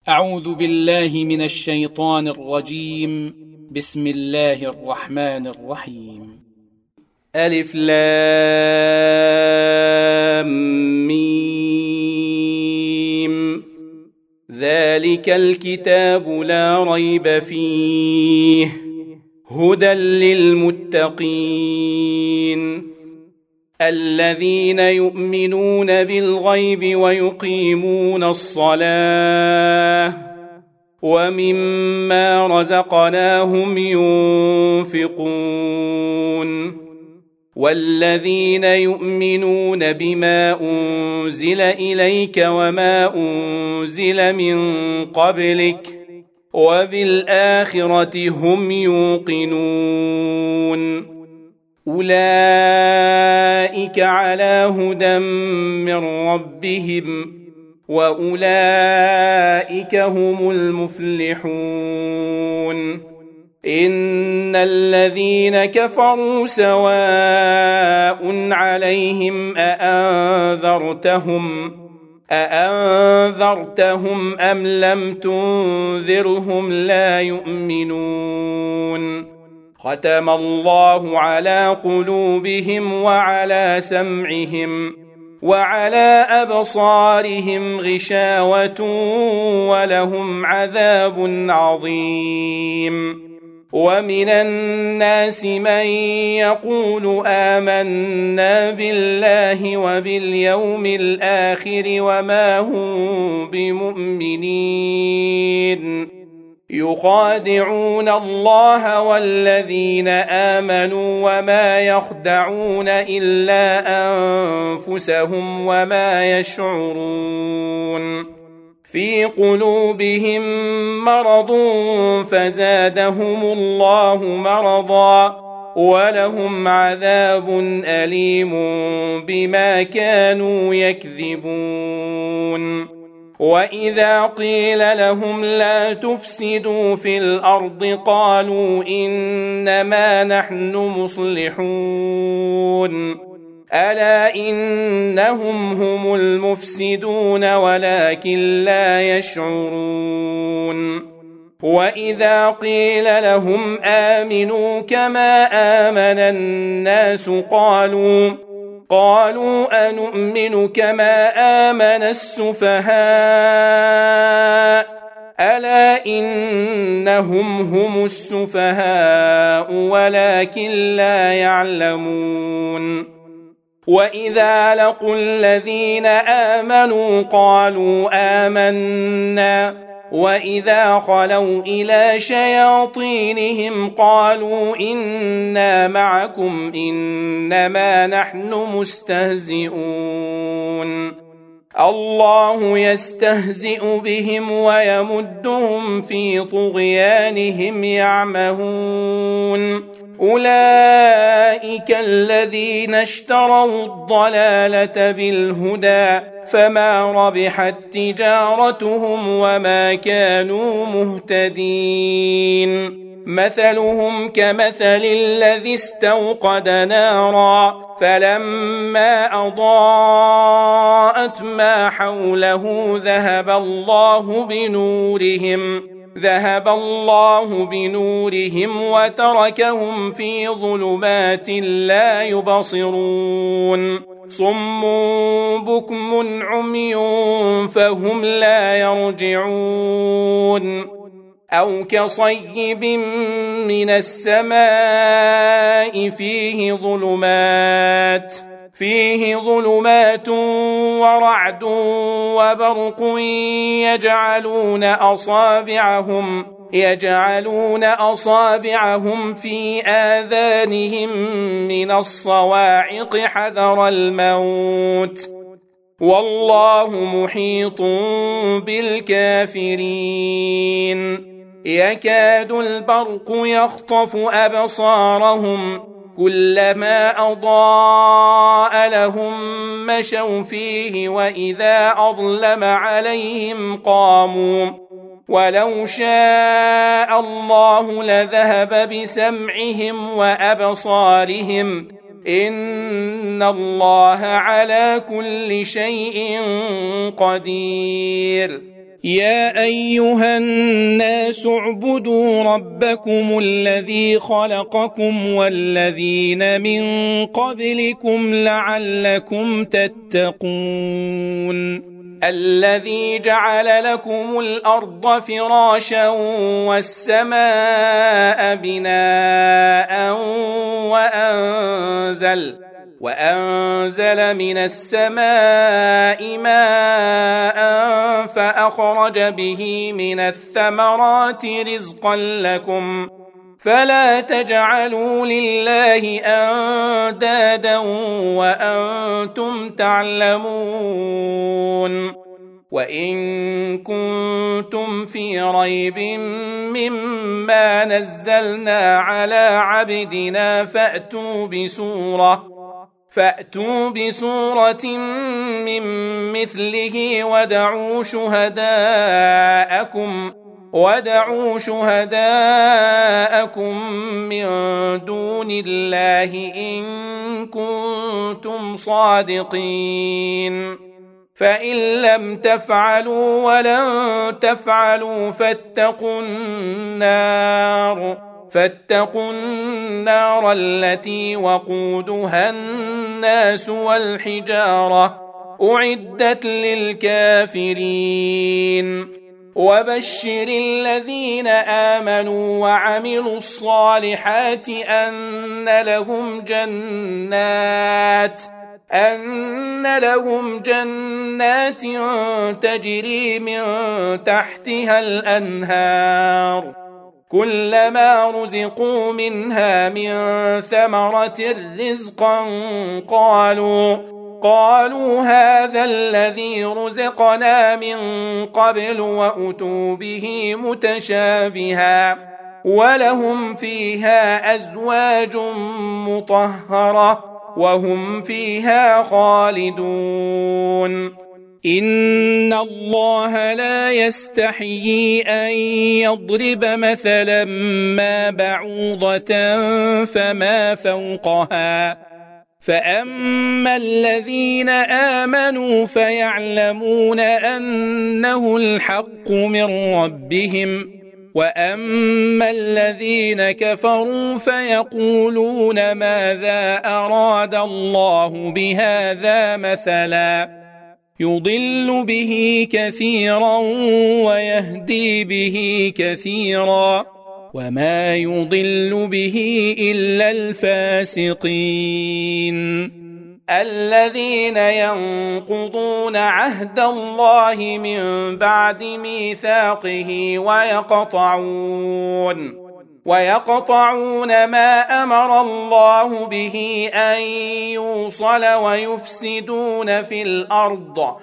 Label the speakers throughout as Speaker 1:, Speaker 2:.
Speaker 1: أعوذ بالله من الشيطان الرجيم. بسم الله الرحمن الرحيم.
Speaker 2: ألف لام ميم. ذلك الكتاب لا ريب فيه هدى للمتقين الذين يؤمنون بالغيب ويقيمون الصلاة ومما رزقناهم ينفقون والذين يؤمنون بما أنزل إليك وما أنزل من قبلك وبالآخرة هم يوقنون أولئك على هدى من ربهم وأولئك هم المفلحون. إن الذين كفروا سواء عليهم أأنذرتهم أم لم تنذرهم لا يؤمنون. ختم الله على قلوبهم وعلى سمعهم وعلى أبصارهم غشاوة ولهم عذاب عظيم. ومن الناس من يقول آمنا بالله وباليوم الآخر وما هم بمؤمنين يخادعون الله والذين آمنوا وما يخدعون إلا أنفسهم وما يشعرون. في قلوبهم مرض فزادهم الله مرضا ولهم عذاب أليم بما كانوا يكذبون. وإذا قيل لهم لا تفسدوا في الأرض قالوا إنما نحن مصلحون ألا إنهم هم المفسدون ولكن لا يشعرون. وإذا قيل لهم آمنوا كما آمن الناس قالوا أنؤمن كما آمن السفهاء ألا إنهم هم السفهاء ولكن لا يعلمون. وإذا لقوا الذين آمنوا قالوا آمنا وإذا خلوا إلى شياطينهم قالوا إنا معكم إنما نحن مستهزئون. الله يستهزئ بهم ويمدهم في طغيانهم يعمهون. أولئك الذين اشتروا الضلالة بالهدى فما ربحت تجارتهم وما كانوا مهتدين. مثلهم كمثل الذي استوقد نارا فلما أضاءت ما حوله ذهب الله بنورهم وتركهم في ظلمات لا يبصرون. صم بكم عمي فهم لا يرجعون. أو كصيب من السماء فيه ظلمات ورعد وبرق يجعلون أصابعهم في آذانهم من الصواعق حذر الموت والله محيط بالكافرين. يكاد البرق يخطف أبصارهم كلما أضاء لهم مشوا فيه وإذا أظلم عليهم قاموا ولو شاء الله لذهب بسمعهم وأبصارهم إن الله على كل شيء قدير.
Speaker 1: يا أيها الناس اعبدوا ربكم الذي خلقكم والذين من قبلكم لعلكم تتقون
Speaker 2: الذي جعل لكم الأرض فراشا والسماء بناء وأنزل من السماء ماء فأخرج به من الثمرات رزقا لكم فلا تجعلوا لله أندادا وأنتم تعلمون وإن كنتم في ريب مما نزلنا على عبدنا فأتوا بسورة من مثله ودعوا شهداءكم من دون الله إن كنتم صادقين فإن لم تفعلوا ولن تفعلوا فاتقوا النار التي وقودها الناس والحجارة أعدت للكافرين وبشر الذين آمنوا وعملوا الصالحات أن لهم جنات تجري من تحتها الأنهار كلما رزقوا منها من ثمرة رزقا قالوا هذا الذي رزقنا من قبل وأتوا به متشابها ولهم فيها أزواج مطهرة وهم فيها خالدون إن الله لا يستحيي أن يضرب مثلا ما بعوضة فما فوقها فأما الذين آمنوا فيعلمون أنه الحق من ربهم وأما الذين كفروا فيقولون ماذا أراد الله بهذا مثلا يضل به كثيرا ويهدي به كثيرا وما يضل به إلا الفاسقين الذين ينقضون عهد الله من بعد ميثاقه ويقطعون ما أمر الله به أن يوصل ويفسدون في الأرض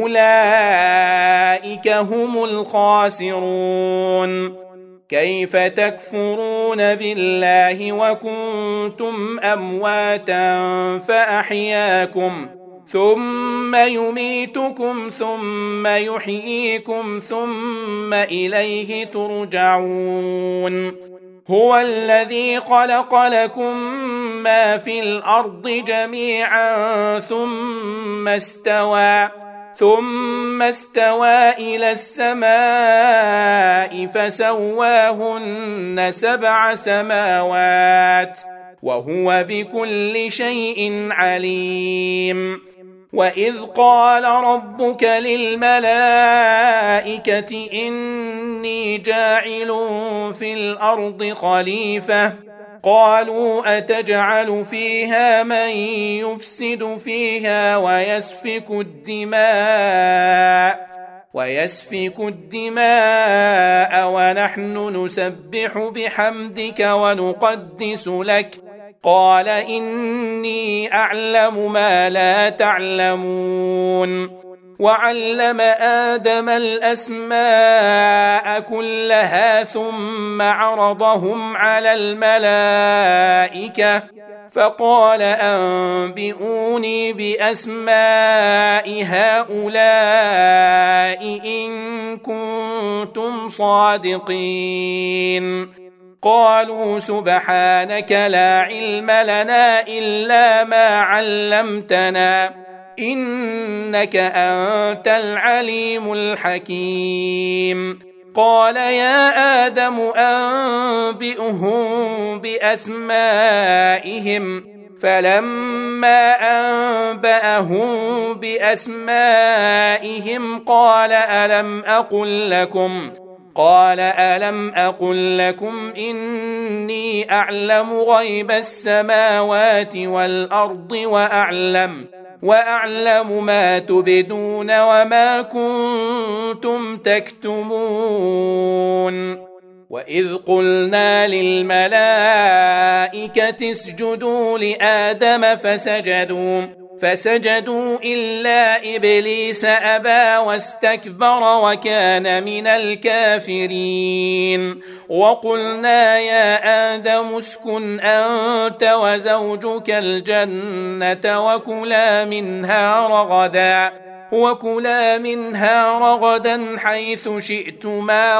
Speaker 2: أولئك هم الخاسرون كيف تكفرون بالله وكنتم أمواتا فأحياكم ثم يميتكم ثم يحييكم ثم إليه ترجعون هو الذي خلق لكم ما في الأرض جميعا ثم استوى إلى السماء فسواهن 7 سماوات وهو بكل شيء عليم وإذ قال ربك للملائكة إني جاعل في الأرض خليفة قالوا أتجعل فيها من يفسد فيها ويسفك الدماء ونحن نسبح بحمدك ونقدس لك قال إني أعلم ما لا تعلمون وعلم آدم الأسماء كلها ثم عرضهم على الملائكة فقال أنبئوني بأسماء هؤلاء إن كنتم صادقين قالوا سبحانك لا علم لنا إلا ما علمتنا إنك أنت العليم الحكيم. قال يا آدم أنبئهم بأسمائهم. فلما أنبأهم بأسمائهم قال ألم أقل لكم إني أعلم غيب السماوات والأرض وأعلم ما تبدون وما كنتم تكتمون. وإذ قلنا للملائكة اسجدوا لآدم فسجدوا إلا إبليس أبى واستكبر وكان من الكافرين. وقلنا يا آدم اسكن أنت وزوجك الجنة وكلا منها رغدا حيث شئتما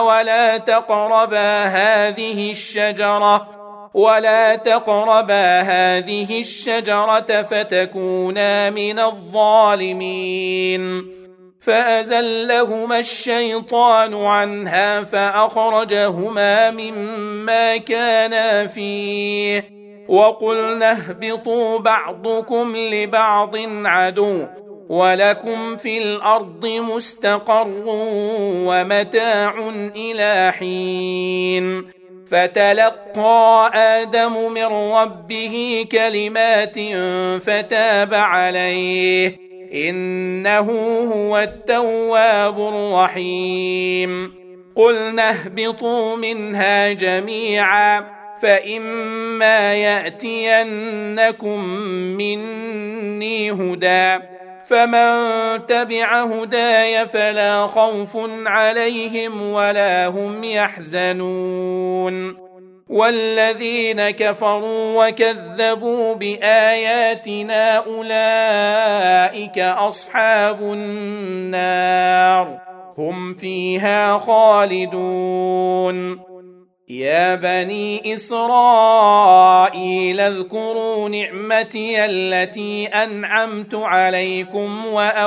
Speaker 2: ولا تقربا هذه الشجرة فتكونا من الظالمين. فأزلهما الشيطان عنها فأخرجهما مما كانا فيه وقلنا اهبطوا بعضكم لبعض عدو ولكم في الأرض مستقر ومتاع إلى حين. فتلقى آدم من ربه كلمات فتاب عليه إنه هو التواب الرحيم. قلنا اهبطوا منها جميعا فإما يأتينكم مني هدى فمن تبع هداي فلا خوف عليهم ولا هم يحزنون. والذين كفروا وكذبوا بآياتنا أولئك أصحاب النار هم فيها خالدون. يا بني إسرائيل اذكروا نعمتي التي أنعمت عليكم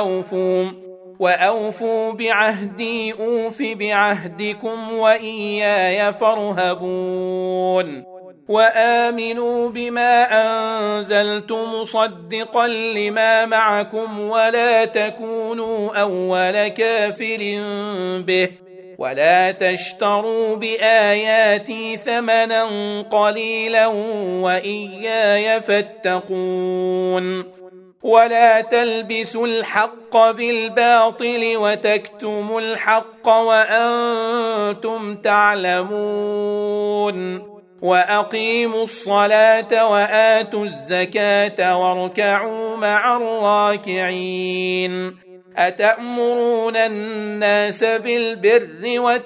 Speaker 2: وأوفوا بعهدي أوف بعهدكم وإياي فارهبون. وآمنوا بما أنزلت مصدقا لما معكم ولا تكونوا أول كافر به ولا تشتروا بآياتي ثمنا قليلا وإياي فاتقون. ولا تلبسوا الحق بالباطل وتكتموا الحق وأنتم تعلمون. وأقيموا الصلاة وآتوا الزكاة واركعوا مع الراكعين. أتأمرون الناس بالبر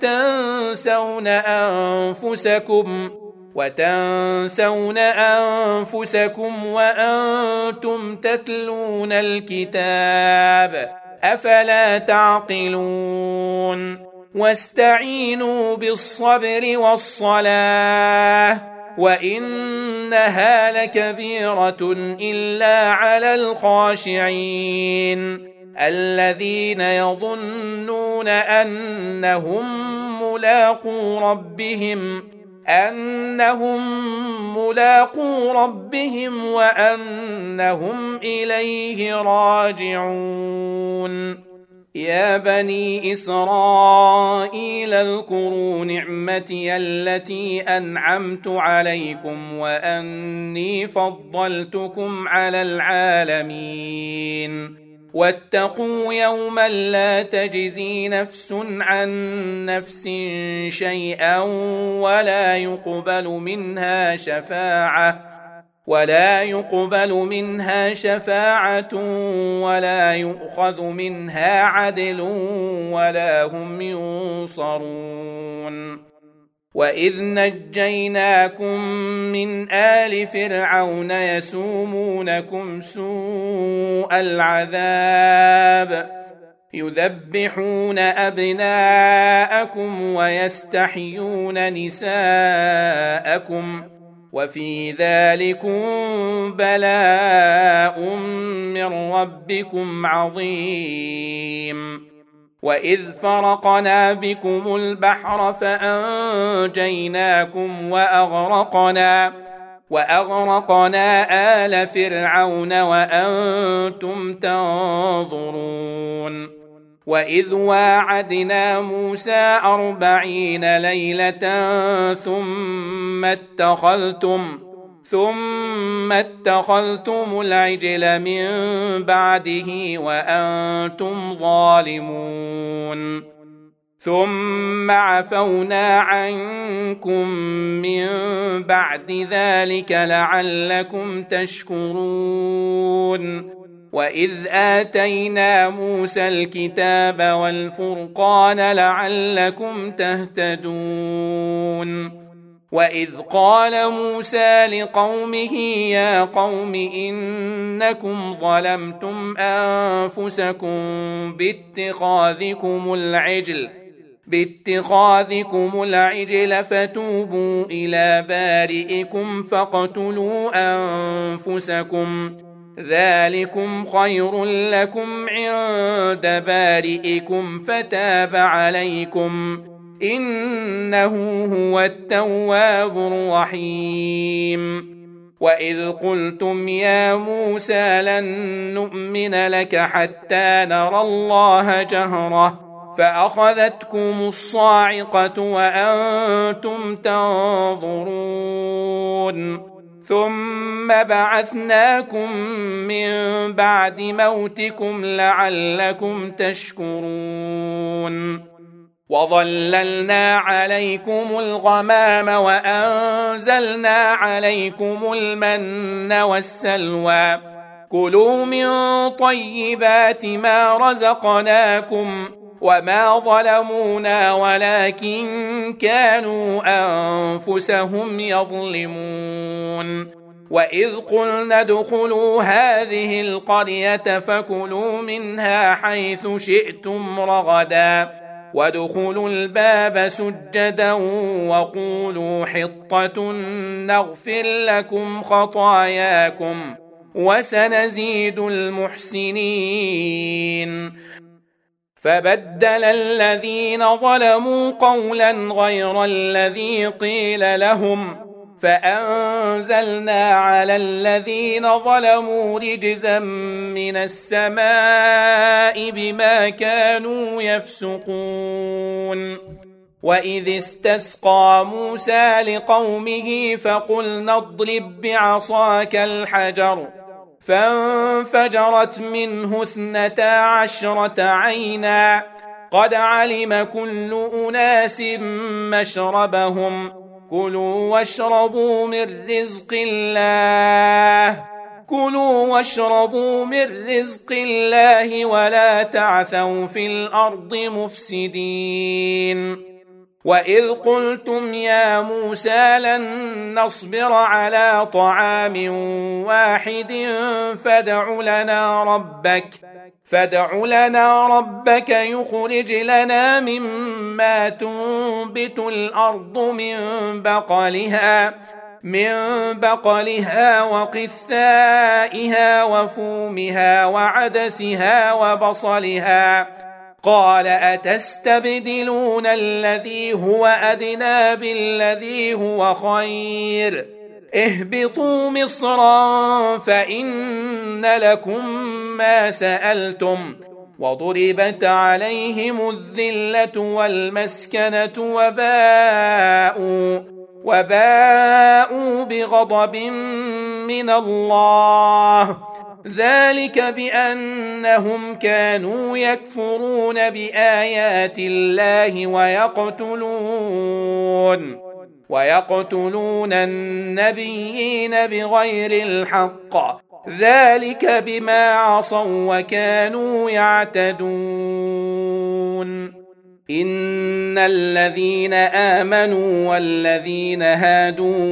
Speaker 2: وتنسون أنفسكم وأنتم تتلون الكتاب أفلا تعقلون. واستعينوا بالصبر والصلاة وإنها لكبيرة إلا على الخاشعين الذين يظنون أنهم ملاقو ربهم وأنهم إليه راجعون. يا بني إسرائيل اذكروا نعمتي التي أنعمت عليكم وأني فضلتكم على العالمين. واتقوا يوما لا تجزي نفس عن نفس شيئا ولا يقبل منها شفاعة ولا يؤخذ منها عدل ولا هم ينصرون. وإذ نجيناكم من آل فرعون يسومونكم سوء العذاب يذبحون أبناءكم ويستحيون نساءكم وفي ذلكم بلاء من ربكم عظيم. وإذ فرقنا بكم البحر فأنجيناكم وأغرقنا آل فرعون وأنتم تنظرون. وإذ واعدنا موسى 40 ليلة ثم اتخذتم العجل من بعده وأنتم ظالمون. ثم عفونا عنكم من بعد ذلك لعلكم تشكرون. وإذ آتينا موسى الكتاب والفرقان لعلكم تهتدون. وإذ قال موسى لقومه يا قوم إنكم ظلمتم أنفسكم باتخاذكم العجل فتوبوا إلى بارئكم فاقتلوا أنفسكم ذلكم خير لكم عند بارئكم فتاب عليكم إنه هو التواب الرحيم. وإذ قلتم يا موسى لن نؤمن لك حتى نرى الله جهرة فأخذتكم الصاعقة وأنتم تنظرون. ثم بعثناكم من بعد موتكم لعلكم تشكرون. وظللنا عليكم الغمام وأنزلنا عليكم المن والسلوى كلوا من طيبات ما رزقناكم وما ظلمونا ولكن كانوا أنفسهم يظلمون. وإذ قلنا ادخلوا هذه القرية فكلوا منها حيث شئتم رغدا وادخلوا الباب سجدا وقولوا حطة نغفر لكم خطاياكم وسنزيد المحسنين. فبدل الذين ظلموا قولا غير الذي قيل لهم فأنزلنا على الذين ظلموا رجزا من السماء بما كانوا يفسقون. وإذ استسقى موسى لقومه فقلنا اضرب بعصاك الحجر فانفجرت منه 12 عينا قد علم كل أناس مشربهم كلوا واشربوا من رزق الله ولا تعثوا في الأرض مفسدين. وإذ قلتم يا موسى لن نصبر على طعام واحد فادع لنا ربك يخرج لنا مما تنبت الأرض من بقلها وقثائها وفومها وعدسها وبصلها قال أتستبدلون الذي هو أدنى بالذي هو خير اهبطوا مصرا فإن لكم ما سألتم وضربت عليهم الذلة والمسكنة وباءوا بغضب من الله ذلك بأنهم كانوا يكفرون بآيات الله ويقتلون النبيين بغير الحق ذلك بما عصوا وكانوا يعتدون. إن الذين آمنوا والذين هادوا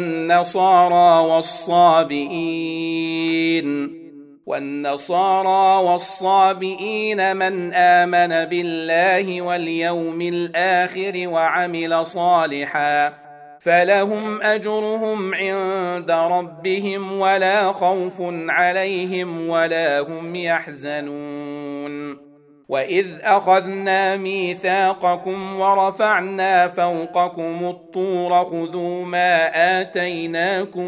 Speaker 2: والنصارى والصابئين من آمن بالله واليوم الآخر وعمل صالحا فلهم أجرهم عند ربهم ولا خوف عليهم ولا هم يحزنون. وإذ أخذنا ميثاقكم ورفعنا فوقكم الطور خذوا ما آتيناكم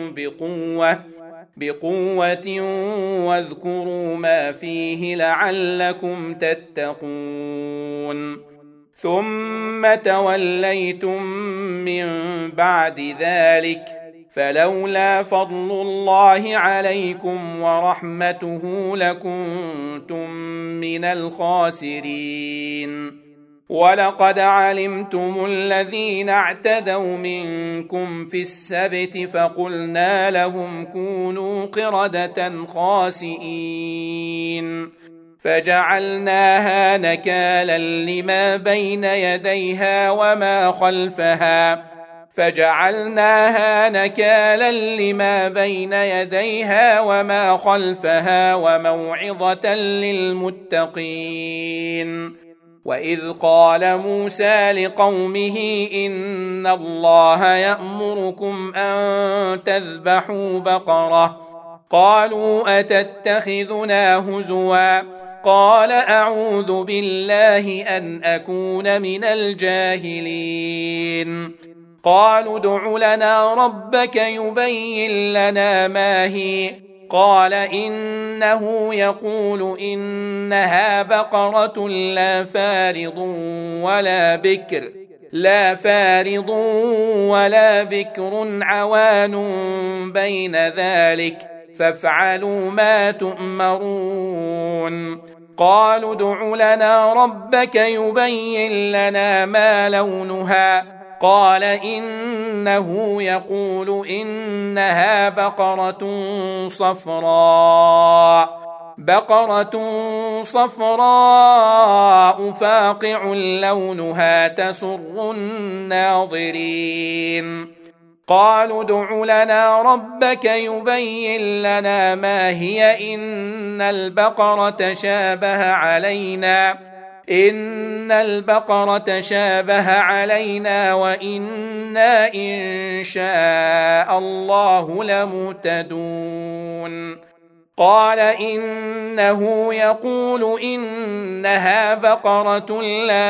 Speaker 2: بقوة واذكروا ما فيه لعلكم تتقون. ثم توليتم من بعد ذلك فلولا فضل الله عليكم ورحمته لكنتم من الخاسرين. ولقد علمتم الذين اعتدوا منكم في السبت فقلنا لهم كونوا قردة خاسئين فجعلناها نكالا لما بين يديها وما خلفها وموعظة للمتقين. وإذ قال موسى لقومه إن الله يأمركم أن تذبحوا بقرة قالوا أتتخذنا هزوا قال أعوذ بالله أن أكون من الجاهلين. قالوا ادع لنا ربك يبين لنا ما هي قال إنه يقول إنها بقرة لا فارض ولا بكر عوان بين ذلك فافعلوا ما تؤمرون. قالوا ادع لنا ربك يبين لنا ما لونها قال إنه يقول إنها بقرة صفراء فاقع لونها تسر الناظرين. قالوا ادع لنا ربك يبين لنا ما هي إن البقرة شابه علينا وإنا إن شاء الله لمهتدون. قال إنه يقول إنها بقرة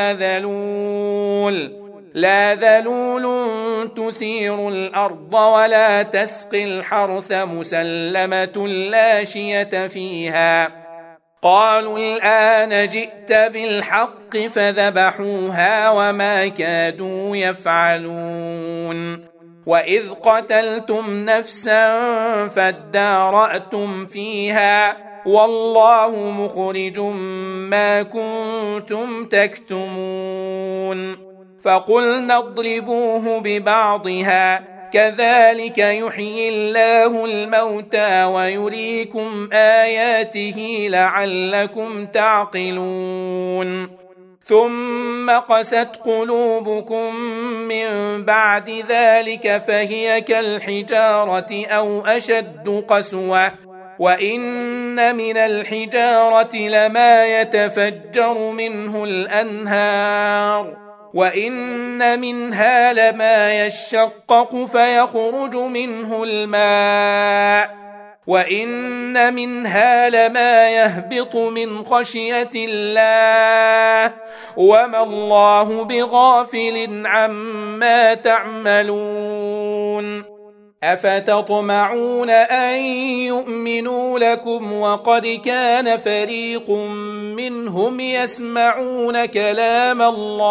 Speaker 2: لا ذلول تثير الأرض ولا تسقي الحرث مسلمة لا شية فيها. قالوا الآن جئت بالحق فذبحوها وما كادوا يفعلون. وإذ قتلتم نفسا فادارأتم فيها والله مخرج ما كنتم تكتمون. فقلنا اضربوه ببعضها كذلك يحيي الله الموتى ويريكم آياته لعلكم تعقلون. ثم قست قلوبكم من بعد ذلك فهي كالحجارة أو أشد قسوة وإن من الحجارة لما يتفجر منه الأنهار وإن منها لما يشقق فيخرج منه الماء وإن منها لما يهبط من خشية الله وما الله بغافل عما تعملون. أفتطمعون أن يؤمنوا لكم وقد كان فريق منهم يسمعون كلام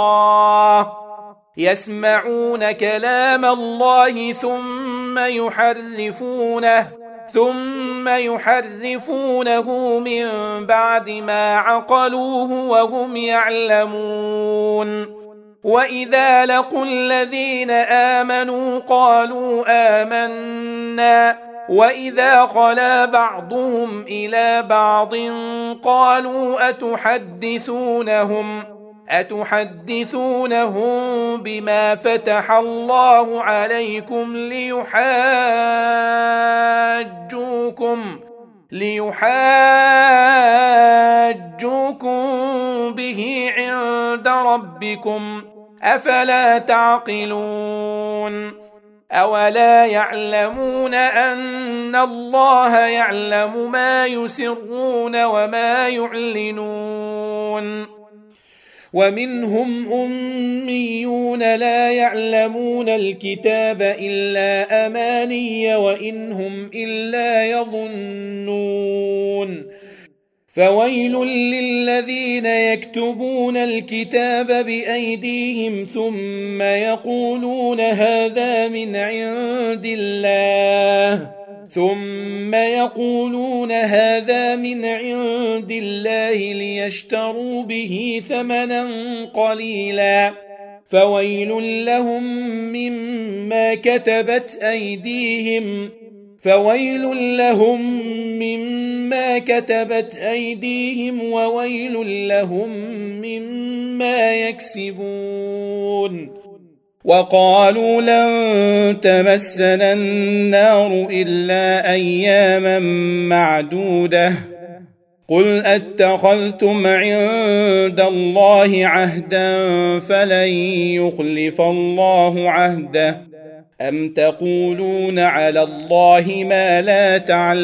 Speaker 2: الله ثم يحرفونه من بعد ما عقلوه وهم يعلمون. وإذا لقوا الذين آمنوا قالوا آمنا وإذا خلا بعضهم إلى بعض قالوا أتحدثونهم بما فتح الله عليكم ليحاجوكم به عند ربكم أفلا تعقلون. أولا يعلمون أن الله يعلم ما يسرون وما يعلنون
Speaker 1: ومنهم أميون لا يعلمون الكتاب إلا أماني وإن هم إلا يظنون فويل للذين يكتبون الكتاب بأيديهم ثم يقولون هذا من عند الله ليشتروا به ثمنا قليلا فويل لهم مما كتبت أيديهم وويل لهم مما يكسبون وقالوا لن تمسنا النار إلا أياما معدودة قل أتخذتم عند الله عهدا فلن يخلف الله عهده أم تقولون على الله ما لا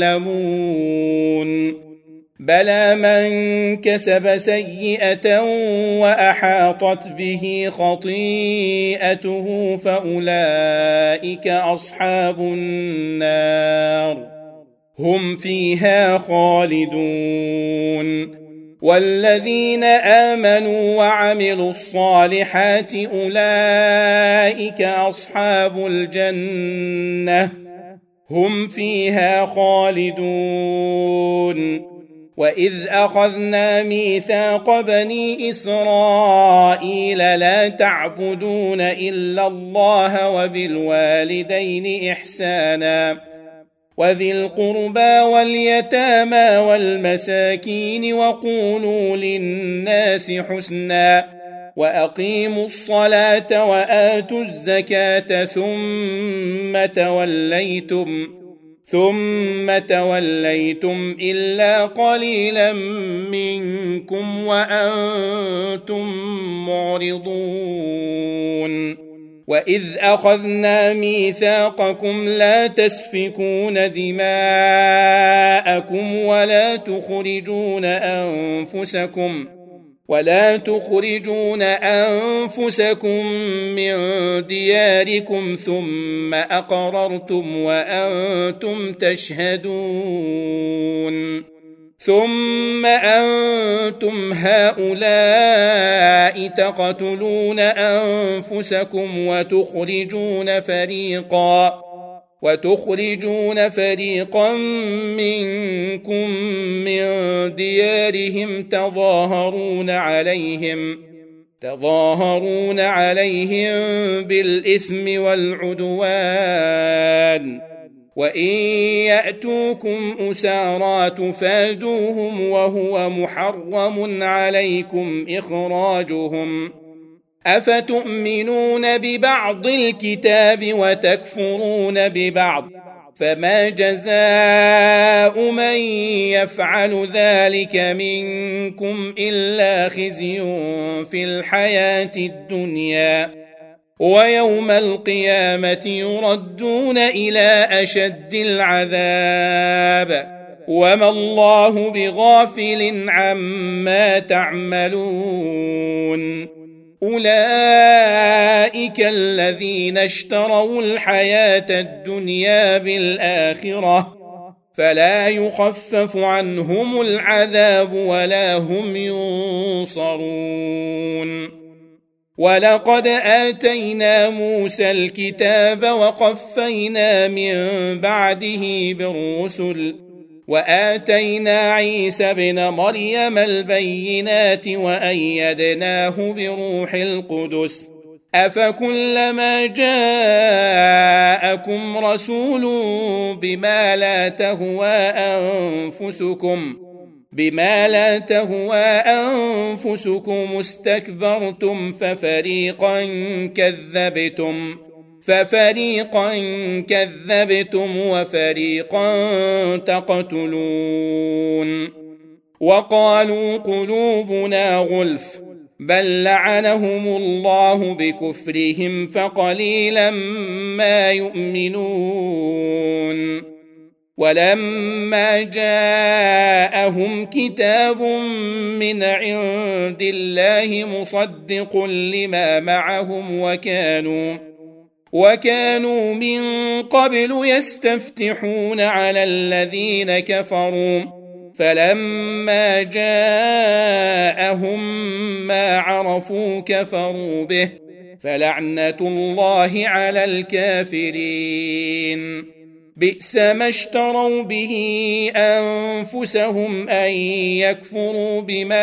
Speaker 1: تعلمون بلى من كسب سيئة وأحاطت به خطيئته فأولئك أصحاب النار هم فيها خالدون والذين آمنوا وعملوا الصالحات أولئك أصحاب الجنة هم فيها خالدون وإذ أخذنا ميثاق بني إسرائيل لا تعبدون إلا الله وبالوالدين إحسانا وذي القربى واليتامى والمساكين وقولوا للناس حسنا وأقيموا الصلاة وآتوا الزكاة ثم توليتم إلا قليلا منكم وأنتم معرضون وإذ أخذنا ميثاقكم لا تسفكون دماءكم ولا تخرجون أنفسكم من دياركم ثم أقررتم وأنتم تشهدون ثم أنتم هؤلاء تقتلون أنفسكم وتخرجون فريقا منكم من ديارهم تظاهرون عليهم بالإثم والعدوان وإن يأتوكم أسارى تفادوهم وهو محرم عليكم إخراجهم أفتؤمنون ببعض الكتاب وتكفرون ببعض فما جزاء من يفعل ذلك منكم إلا خزي في الحياة الدنيا ويوم القيامة يردون إلى أشد العذاب وما الله بغافل عما تعملون أولئك الذين اشتروا الحياة الدنيا بالآخرة فلا يخفف عنهم العذاب ولا هم ينصرون ولقد آتينا موسى الكتاب وقفينا من بعده بالرسل وآتينا عيسى ابن مريم البينات وأيدناه بروح القدس أفكلما جاءكم رسول بما لا تهوى أنفسكم استكبرتم ففريقا كذبتم وفريقا تقتلون وقالوا قلوبنا غلف بل لعنهم الله بكفرهم فقليلا ما يؤمنون ولما جاءهم كتاب من عند الله مصدق لما معهم وكانوا من قبل يستفتحون على الذين كفروا فلما جاءهم ما عرفوا كفروا به فلعنة الله على الكافرين بئس ما اشتروا به أنفسهم أن يكفروا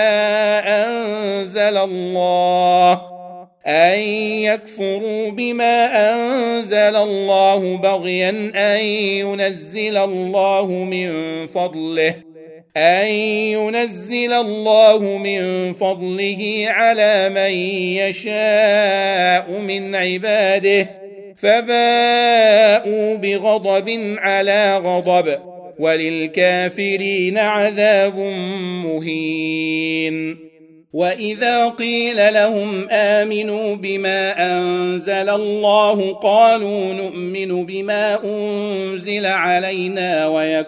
Speaker 1: بما أنزل الله بغيا أن ينزل الله من فضله على من يشاء من عباده فباءوا بغضب على غضب وللكافرين عذاب مهين وإذا قيل لهم آمنوا بما أنزل الله قالوا نؤمن بما أنزل علينا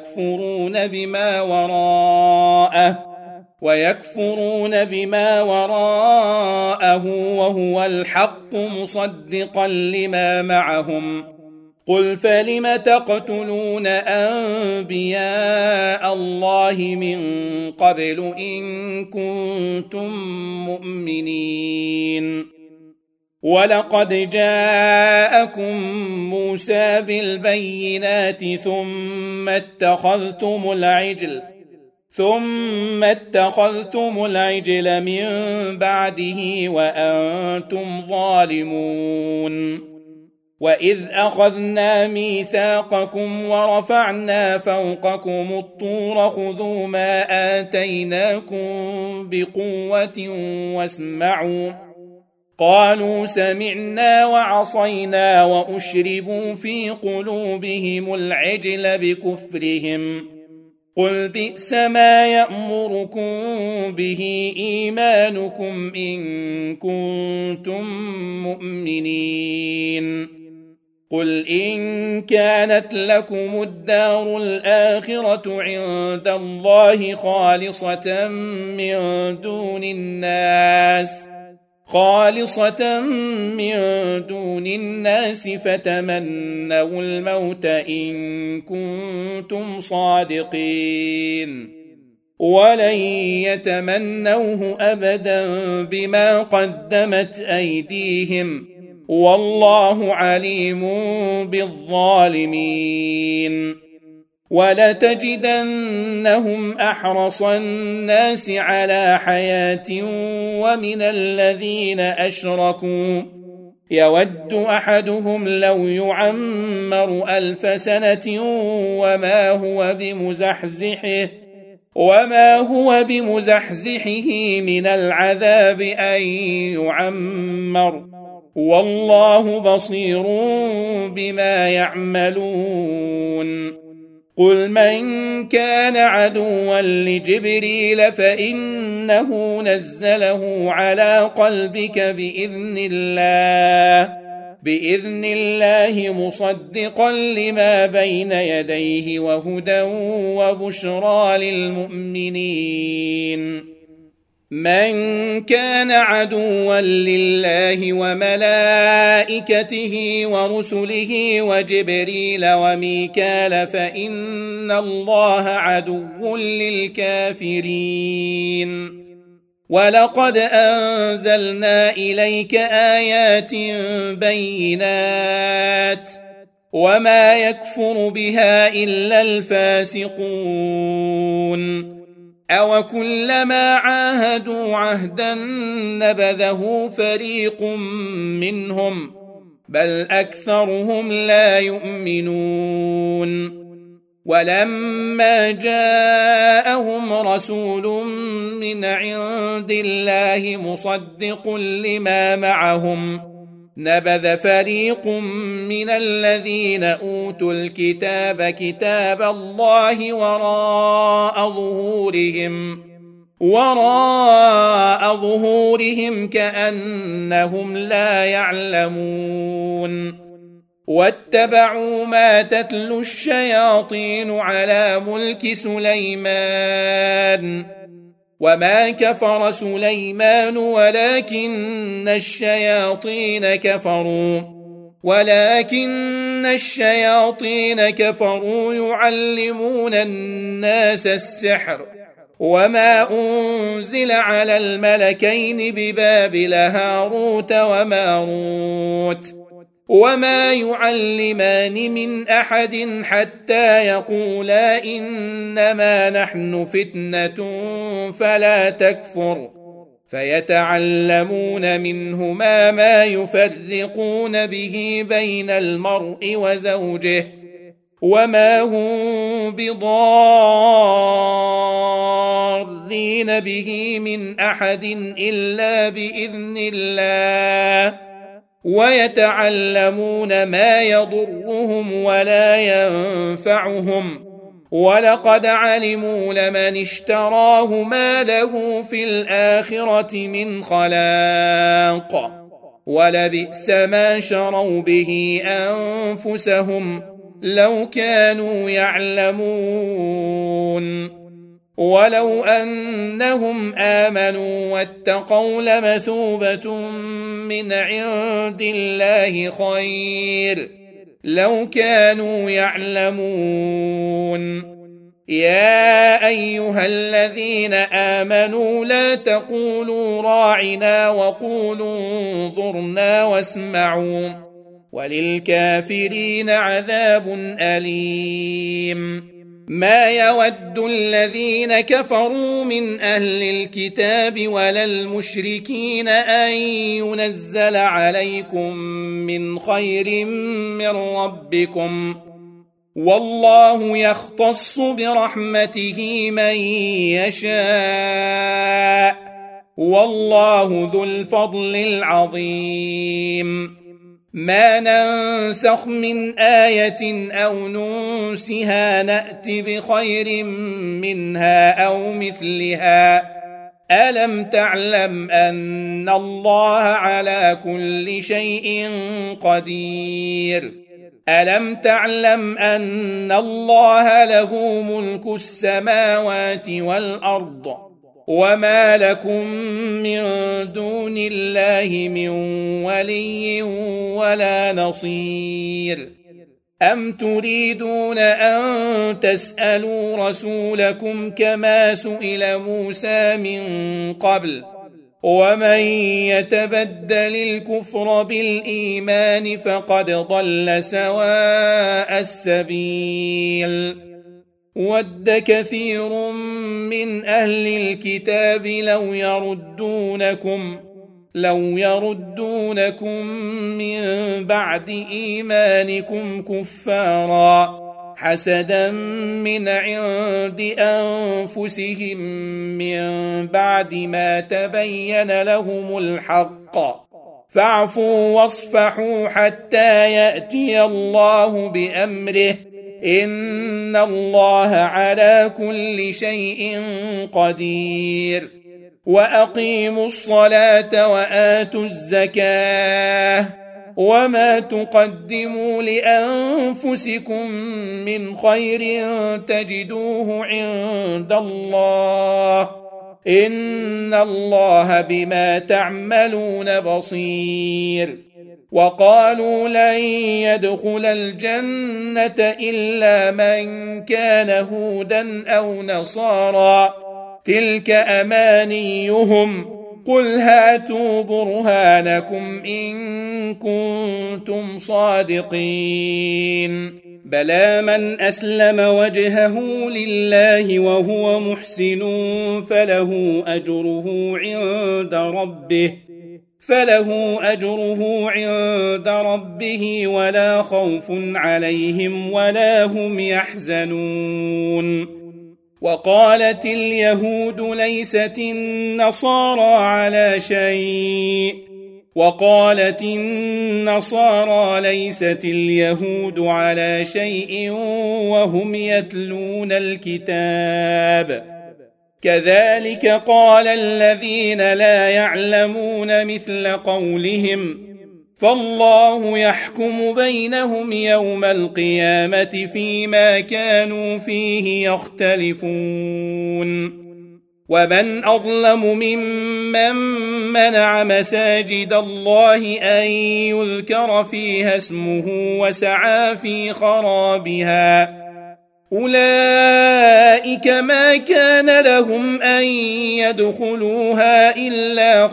Speaker 1: ويكفرون بما وراءه وهو الحق مصدقا لما معهم قل فلم تقتلون أنبياء الله من قبل إن كنتم مؤمنين ولقد جاءكم موسى بالبينات ثم اتخذتم العجل من بعده وأنتم ظالمون وإذ أخذنا ميثاقكم ورفعنا فوقكم الطور خذوا ما آتيناكم بقوة واسمعوا قالوا سمعنا وعصينا وأشربوا في قلوبهم العجل بكفرهم قل بئس ما يأمركم به إيمانكم إن كنتم مؤمنين قل إن كانت لكم الدار الآخرة عند الله خالصة من دون الناس فتمنوا الموت إن كنتم صادقين ولن يتمنوه أبدا بما قدمت أيديهم والله عليم بالظالمين ولتجدنهم أحرص الناس على حياة ومن الذين أشركوا يود أحدهم لو يعمر 1000 سنة وما هو بمزحزحه من العذاب أن يعمر والله بصير بما يعملون قل من كان عدوا لجبريل فإنه نزله على قلبك بإذن الله مصدقا لما بين يديه وهدى وبشرى للمؤمنين من كان عدوا لله وملائكته ورسله وجبريل وميكال فإن الله عدو للكافرين ولقد أنزلنا إليك آيات بينات وما يكفر بها إلا الفاسقون أوكلما عاهدوا عهدا نبذه فريق منهم بل أكثرهم لا يؤمنون ولما جاءهم رسول من عند الله مصدق لما معهم نبذ فريق من الذين أوتوا الكتاب كتاب الله وراء ظهورهم وراء ظهورهم كأنهم لا يعلمون واتبعوا ما تتلو الشياطين على ملك سليمان وما كفر سليمان ولكن الشياطين كفروا يعلمون الناس السحر وما أنزل على الملكين ببابل هاروت وماروت وما يعلمان من أحد حتى يقولا إنما نحن فتنة فلا تكفر فيتعلمون منهما ما يفرقون به بين المرء وزوجه وما هم بضارين به من أحد إلا بإذن الله ويتعلمون ما يضرهم ولا ينفعهم ولقد علموا لمن اشتراه ما له في الآخرة من خلاق ولبئس ما شروا به أنفسهم لو كانوا يعلمون ولو أنهم آمنوا واتقوا لمثوبة من عند الله خير لو كانوا يعلمون يا أيها الذين آمنوا لا تقولوا راعنا وقولوا انظرنا واسمعوا وللكافرين عذاب أليم ما يود الذين كفروا من أهل الكتاب ولا المشركين أن ينزل عليكم من خير من ربكم والله يختص برحمته من يشاء والله ذو الفضل العظيم ما ننسخ من آية أو ننسها نأت بخير منها أو مثلها ألم تعلم أن الله على كل شيء قدير ألم تعلم أن الله له ملك السماوات والأرض وما لكم من دون الله من ولي ولا نصير أم تريدون أن تسألوا رسولكم كما سئل موسى من قبل ومن يتبدل الكفر بالإيمان فقد ضل سواء السبيل ود كثير من أهل الكتاب لو يردونكم من بعد إيمانكم كفارا حسدا من عند أنفسهم من بعد ما تبين لهم الحق فاعفوا واصفحوا حتى يأتي الله بأمره إن الله على كل شيء قدير وأقيموا الصلاة وآتوا الزكاة وما تقدموا لأنفسكم من خير تجدوه عند الله إن الله بما تعملون بصير وقالوا لن يدخل الجنة إلا من كان هودا أو نصارى تلك أمانيهم قل هاتوا برهانكم إن كنتم صادقين بلى من أسلم وجهه لله وهو محسن فله أجره عند ربه ولا خوف عليهم ولا هم يحزنون وقالت اليهود ليست النصارى على شيء وقالت النصارى ليست اليهود على شيء وهم يتلون الكتاب كذلك قال الذين لا يعلمون مثل قولهم فالله يحكم بينهم يوم القيامة فيما كانوا فيه يختلفون ومن أظلم ممن منع مساجد الله أن يذكر فيها اسمه وسعى في خرابها أولئك ما كان لهم أن يدخلوها إلا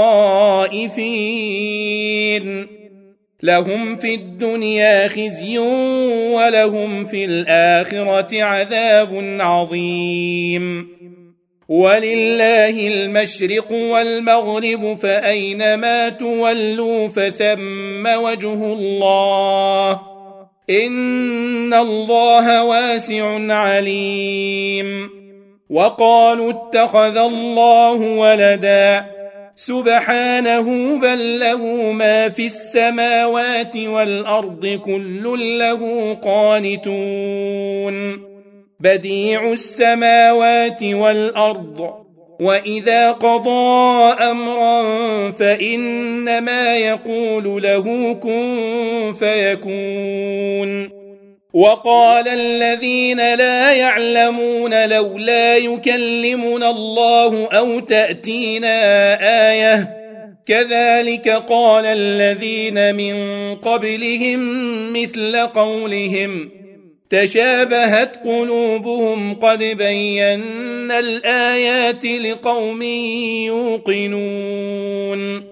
Speaker 1: خائفين لهم في الدنيا خزي ولهم في الآخرة عذاب عظيم ولله المشرق والمغرب فأينما تولوا فثم وجه الله إن الله واسع عليم وقالوا اتخذ الله ولدا سبحانه بل له ما في السماوات والأرض كل له قانتون بديع السماوات والأرض وإذا قضى أمرا فإنما يقول له كن فيكون وقال الذين لا يعلمون لولا يكلمنا الله أو تأتينا آية كذلك قال الذين من قبلهم مثل قولهم تشابهت قلوبهم قد بينا الآيات لقوم يوقنون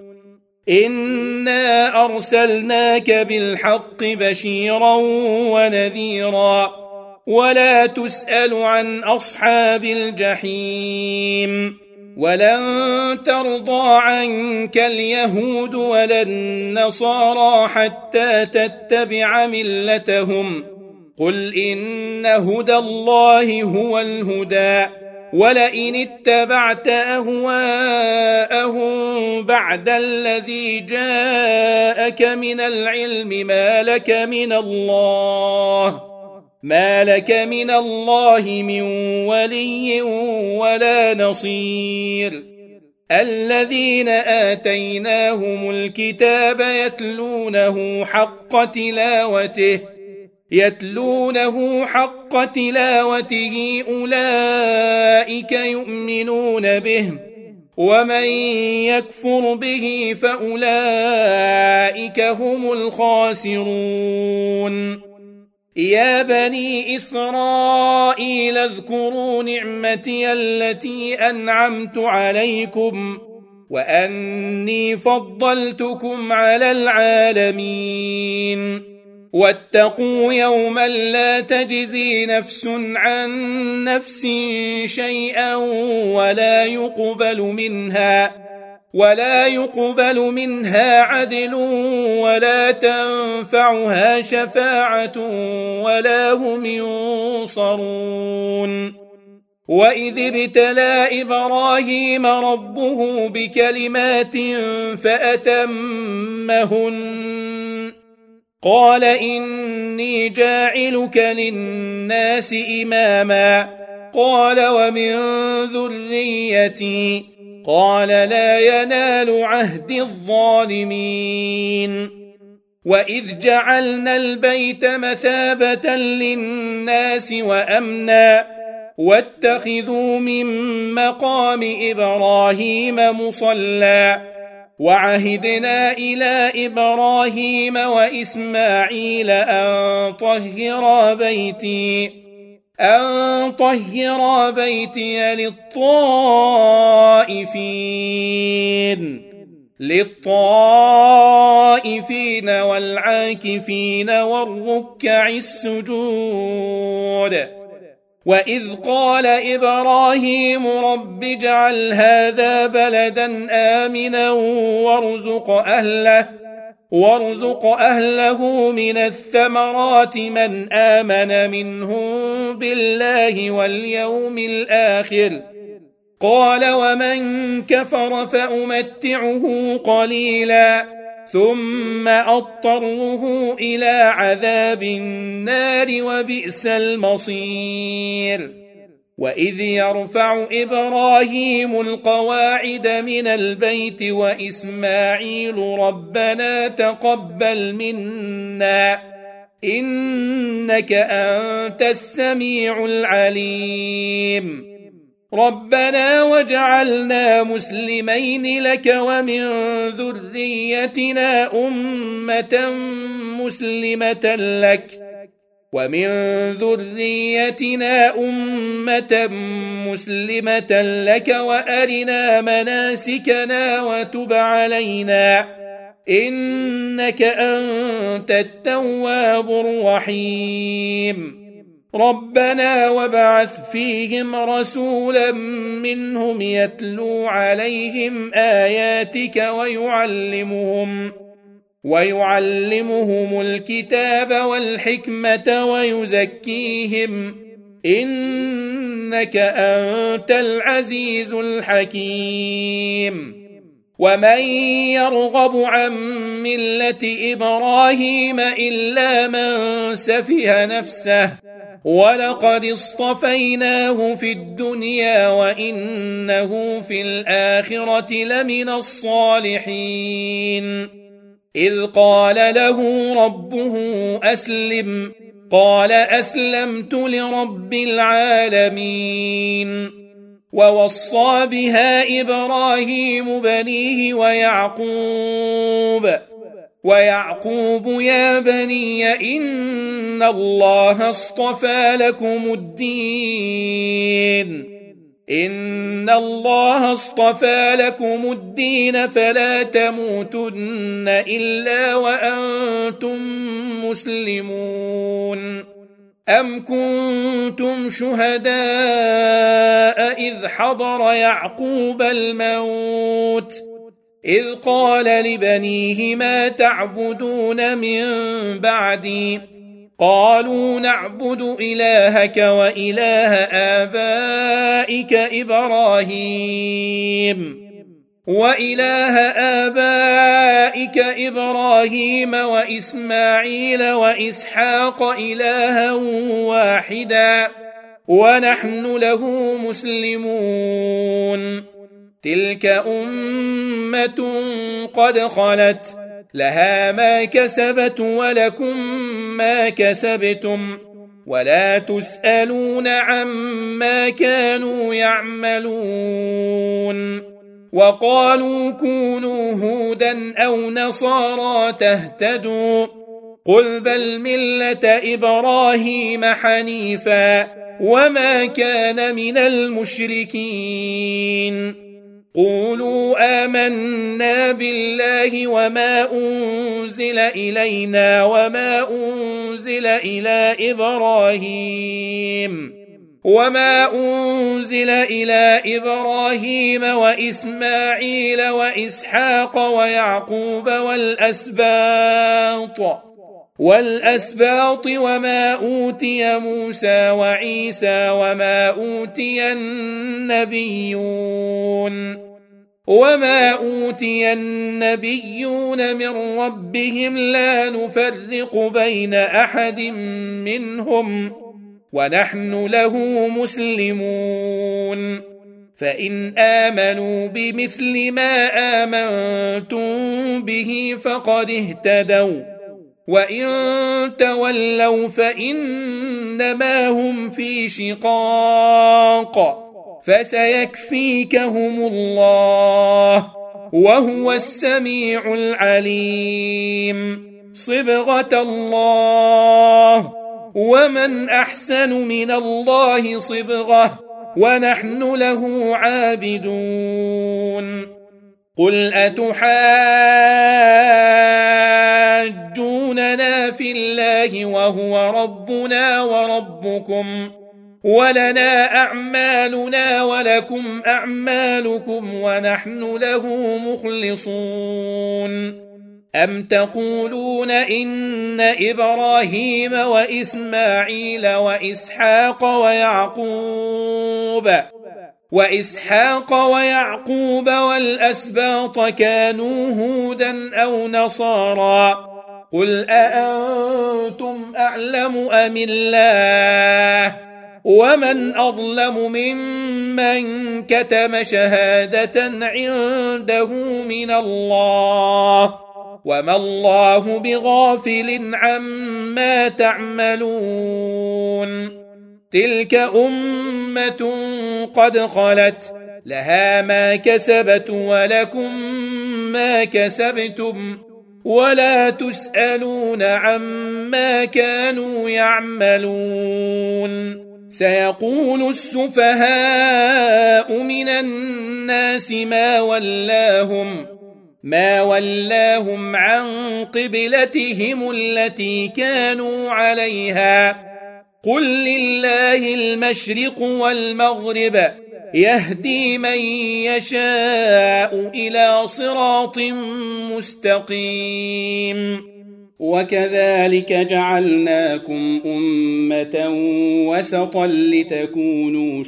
Speaker 1: إنا أرسلناك بالحق بشيرا ونذيرا ولا تسأل عن أصحاب الجحيم ولن ترضى عنك اليهود ولا النصارى حتى تتبع ملتهم قل إن هدى الله هو الهدى ولئن اتبعت أهواءهم بعد الذي جاءك من العلم ما لك من الله من ولي ولا نصير الذين آتيناهم الكتاب يتلونه حق تلاوته أولئك يؤمنون به ومن يكفر به فأولئك هم الخاسرون يا بني إسرائيل اذكروا نعمتي التي أنعمت عليكم وأني فضلتكم على العالمين واتقوا يوما لا تجزي نفس عن نفس شيئا ولا يقبل منها عدل ولا تنفعها شفاعة ولا هم ينصرون وإذ ابتلى إبراهيم ربه بكلمات فأتمهن قال إني جاعلك للناس إماما قال ومن ذريتي قال لا ينال عهد الظالمين وإذ جعلنا البيت مثابة للناس وأمنا واتخذوا من مقام إبراهيم مصلى وعهدنا إلى إبراهيم وإسماعيل أن طهر بيتي للطائفين والعاكفين والركع السجود وإذ قال إبراهيم رب اجعل هذا بلدا آمنا وارزق أهله من الثمرات من آمن منهم بالله واليوم الآخر قال ومن كفر فأمتعه قليلا ثم أضطره إلى عذاب النار وبئس المصير وإذ يرفع إبراهيم القواعد من البيت وإسماعيل ربنا تقبل منا إنك أنت السميع العليم ربنا وجعلنا مسلمين لك ومن ذريتنا أمة مسلمة لك وأرنا مناسكنا وتب علينا إنك أنت التواب الرحيم ربنا وابعث فيهم رسولا منهم يتلو عليهم آياتك ويعلمهم الكتاب والحكمة ويزكيهم إنك أنت العزيز الحكيم ومن يرغب عن ملة إبراهيم إلا من سفه نفسه ولقد اصطفيناه في الدنيا وإنه في الآخرة لمن الصالحين إذ قال له ربه أسلم قال أسلمت لرب العالمين ووصى بها إبراهيم بنيه ويعقوب يا بني إن الله اصطفى لكم الدين فلا تموتن إلا وأنتم مسلمون أم كنتم شهداء إذ حضر يعقوب الموت إذ قال لبنيه ما تعبدون من بعدي قالوا نعبد إلهك وإله آبائك إبراهيم وإسماعيل وإسحاق إلها واحدا ونحن له مسلمون تلك أمة قد خلت لها ما كسبت ولكم ما كسبتم ولا تسألون عما كانوا يعملون وقالوا كونوا هودا أو نصارى تهتدوا قل بل ملة إبراهيم حنيفا وما كان من المشركين قولوا آمنا بالله وما أنزل إلينا وما أنزل إلى إبراهيم وإسماعيل وإسحاق ويعقوب والأسباط وما أوتي موسى وعيسى وما أوتي النبيون من ربهم لا نفرق بين أحد منهم ونحن له مسلمون فإن آمنوا بمثل ما آمنتم به فقد اهتدوا وإن تولوا فإنما هم في شقاق فسيكفيكهم الله وهو السميع العليم صبغة الله ومن أحسن من الله صبغة ونحن له عابدون قل أتحاجوننا في الله وهو ربنا وربكم ولنا أعمالنا ولكم أعمالكم ونحن له مخلصون أم تقولون إن إبراهيم وإسماعيل وإسحاق ويعقوب والأسباط كانوا هودا أو نصارى قل أأنتم أعلم أم الله ومن أظلم ممن كتم شهادة عنده من الله وما الله بغافل عما تعملون تلك أمة قد خلت لها ما كسبت ولكم ما كسبتم ولا تسألون عما كانوا يعملون سيقول السفهاء من الناس ما ولاهم عن قبلتهم التي كانوا عليها قل لله المشرق والمغرب يهدي من يشاء إلى صراط مستقيم وكذلك جعلناكم أمة وسطا لتكونوا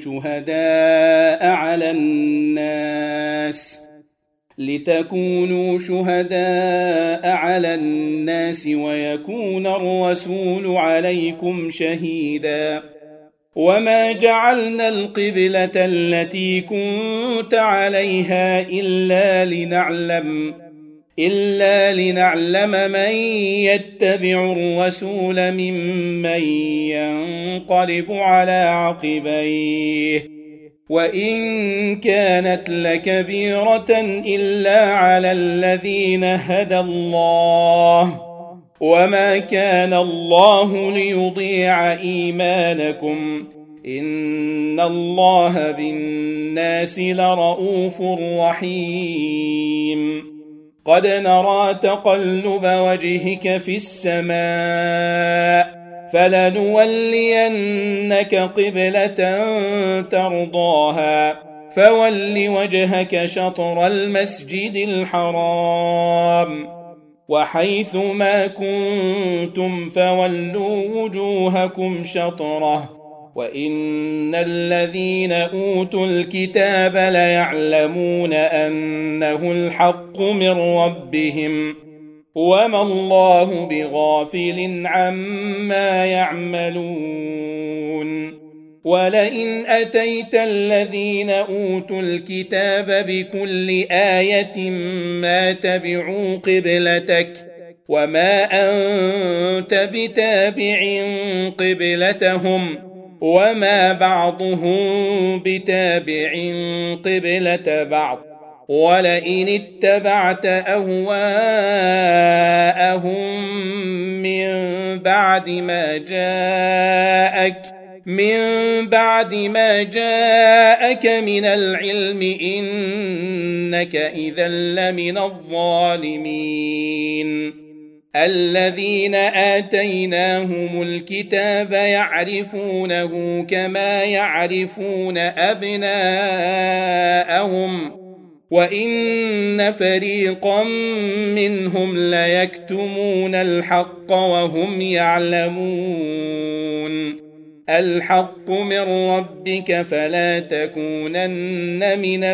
Speaker 1: شهداء على الناس ويكون الرسول عليكم شهيدا وما جعلنا القبلة التي كنت عليها إلا لنعلم من يتبع الرسول ممن ينقلب على عقبيه وإن كانت لكبيرة إلا على الذين هدى الله وما كان الله ليضيع إيمانكم إن الله بالناس لرؤوف رحيم قد نرى تقلب وجهك في السماء فلنولينك قبلة ترضاها فول وجهك شطر المسجد الحرام وحيث ما كنتم فولوا وجوهكم شطره وإن الذين أوتوا الكتاب ليعلمون أنه الحق من ربهم وما الله بغافل عما يعملون ولئن أتيت الذين أوتوا الكتاب بكل آية ما تبعوا قبلتك وما أنت بتابع قبلتهم وما بعضهم بتابع قبلة بعض ولئن اتبعت أهواءهم من بعد ما جاءك من العلم إنك إذا لمن الظالمين الذين آتيناهم الكتاب يعرفونه كما يعرفون أبناءهم وإن فريقا منهم ليكتمون الحق وهم يعلمون الحق من ربك فلا تكونن من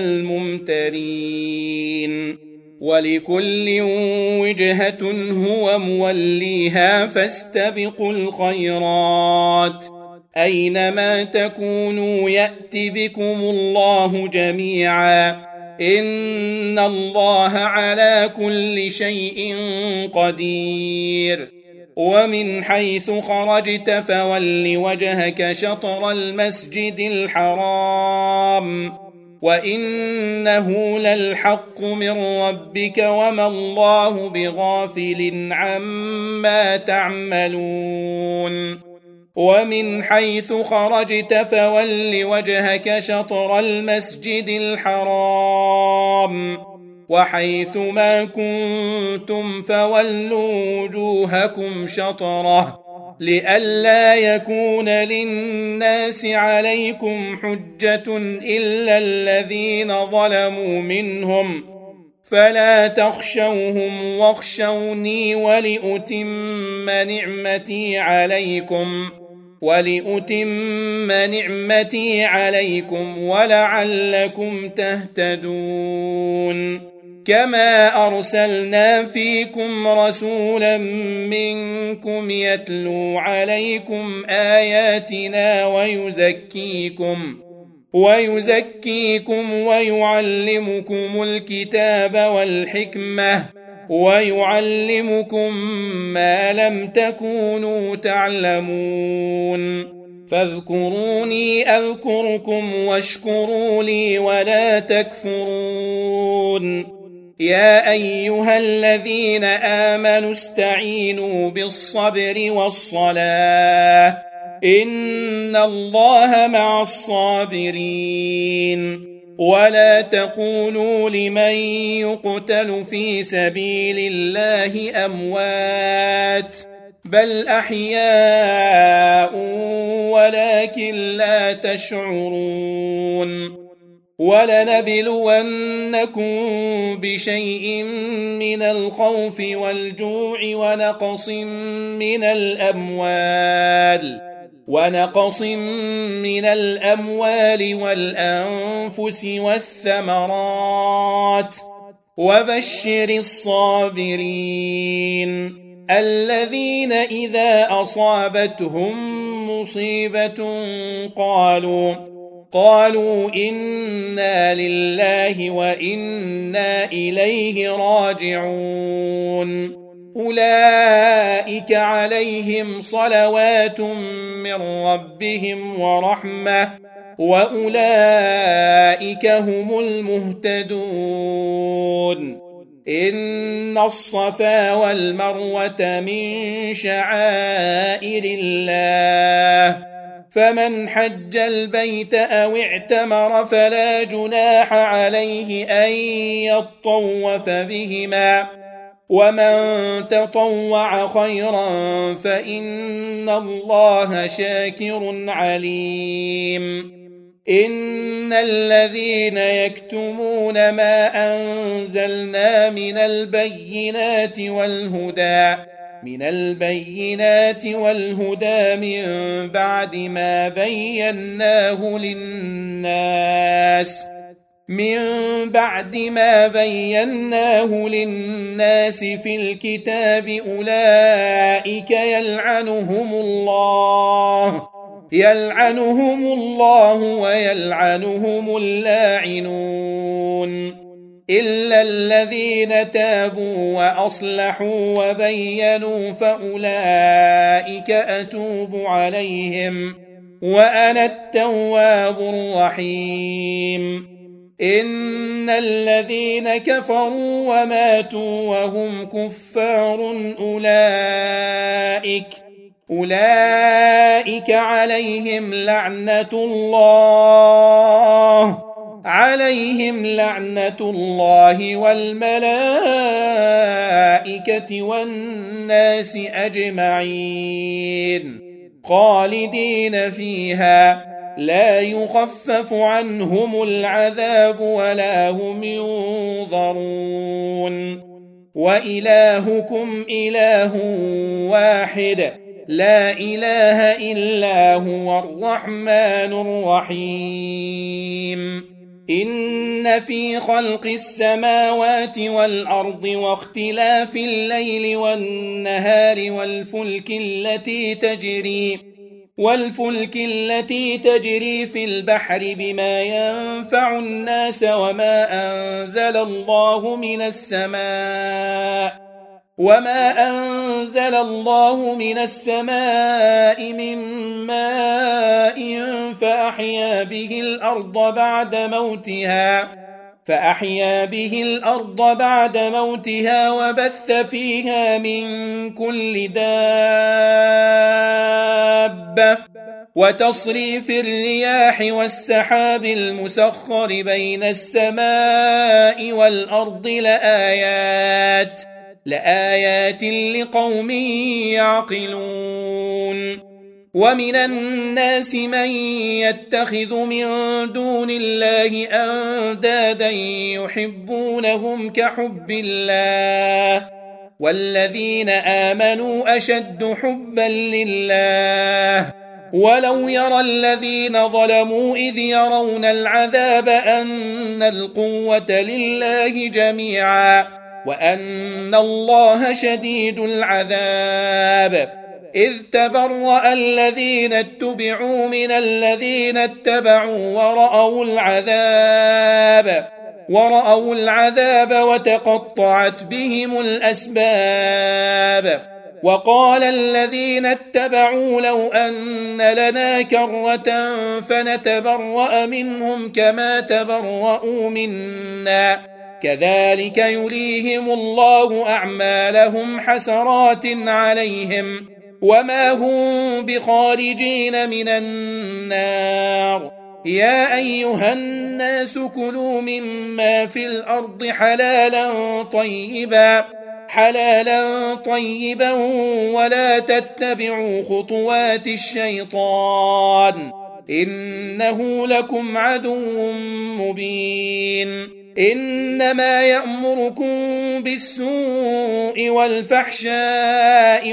Speaker 1: الممترين ولكل وجهة هو موليها فاستبقوا الخيرات أينما تكونوا يأت بكم الله جميعا إن الله على كل شيء قدير ومن حيث خرجت فول وجهك شطر المسجد الحرام وإنه للحق من ربك وما الله بغافل عما تعملون ومن حيث خرجت فول وجهك شطر المسجد الحرام وحيث ما كنتم فولوا وجوهكم شطره لئلا يكون للناس عليكم حجة إلا الذين ظلموا منهم فلا تخشوهم واخشوني ولأتم نعمتي عليكم ولعلكم تهتدون كما أرسلنا فيكم رسولا منكم يتلو عليكم آياتنا ويزكيكم ويعلمكم الكتاب والحكمة ويعلمكم ما لم تكونوا تعلمون فاذكروني أذكركم واشكروا لي ولا تكفرون يا أيها الذين آمنوا استعينوا بالصبر والصلاة إن الله مع الصابرين ولا تقولوا لمن يقتل في سبيل الله أموات بل أحياء ولكن لا تشعرون ولنبلونكم بشيء من الخوف والجوع ونقص من الأموال والأنفس والثمرات وبشر الصابرين الذين إذا أصابتهم مصيبة قالوا إنا لله وإنا إليه راجعون أولئك عليهم صلوات من ربهم ورحمة وأولئك هم المهتدون إن الصفا والمروة من شعائر الله فمن حج البيت أو اعتمر فلا جناح عليه أن يطوف بهما ومن تطوع خيرا فإن الله شاكر عليم إن الذين يكتمون ما أنزلنا من البينات والهدى من بعد ما بيناه للناس في الكتاب أولئك يلعنهم الله ويلعنهم اللاعنون إلا الذين تابوا وأصلحوا وبينوا فأولئك أتوب عليهم وأنا التواب الرحيم إن الذين كفروا وماتوا وهم كفار أولئك عليهم لعنة الله والملائكة والناس أجمعين خالدين فيها لا يخفف عنهم العذاب ولا هم ينظرون وإلهكم إله واحد لا إله إلا هو الرحمن الرحيم إن في خلق السماوات والأرض واختلاف الليل والنهار والفلك التي تجري في البحر بما ينفع الناس وما أنزل الله من السماء من ماء فأحيا به الأرض بعد موتها وبث فيها من كل دابة وتصريف الرياح والسحاب المسخر بين السماء والأرض لآيات لقوم يعقلون ومن الناس من يتخذ من دون الله أندادا يحبونهم كحب الله والذين آمنوا أشد حبا لله ولو يرى الذين ظلموا إذ يرون العذاب أن القوة لله جميعا وأن الله شديد العذاب إذ تبرأ الذين اتبعوا من الذين اتبعوا ورأوا العذاب وتقطعت بهم الأسباب وقال الذين اتبعوا لو أن لنا كرة فنتبرأ منهم كما تبرأوا منا كذلك يريهم الله أعمالهم حسرات عليهم وما هم بخارجين من النار يا أيها الناس كلوا مما في الأرض حلالا طيبا ولا تتبعوا خطوات الشيطان إنه لكم عدو مبين إنما يأمركم بالسوء والفحشاء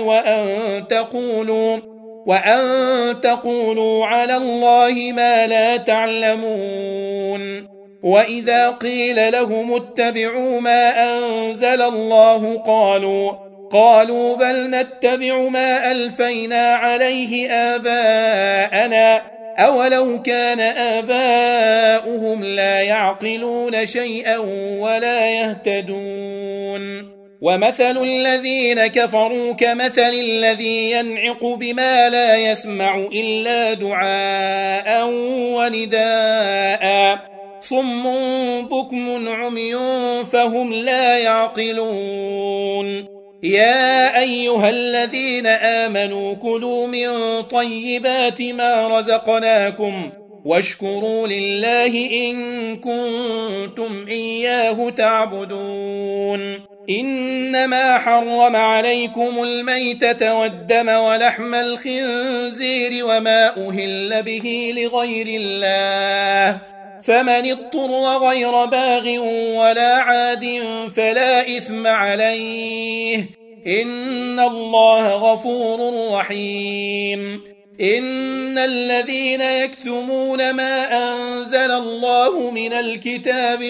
Speaker 1: وأن تقولوا على الله ما لا تعلمون وإذا قيل لهم اتبعوا ما أنزل الله قالوا بل نتبع ما ألفينا عليه آباءنا أولو كان آباؤهم لا يعقلون شيئا ولا يهتدون ومثل الذين كفروا كمثل الذي ينعق بما لا يسمع إلا دعاء ونداء صم بكم عمي فهم لا يعقلون يا أيها الذين آمنوا كلوا من طيبات ما رزقناكم واشكروا لله إن كنتم إياه تعبدون إنما حرم عليكم الميتة والدم ولحم الخنزير وما أهل به لغير الله فمن اضطر غير باغ ولا عاد فلا إثم عليه إن الله غفور رحيم إن الذين يكتمون ما أنزل الله من الكتاب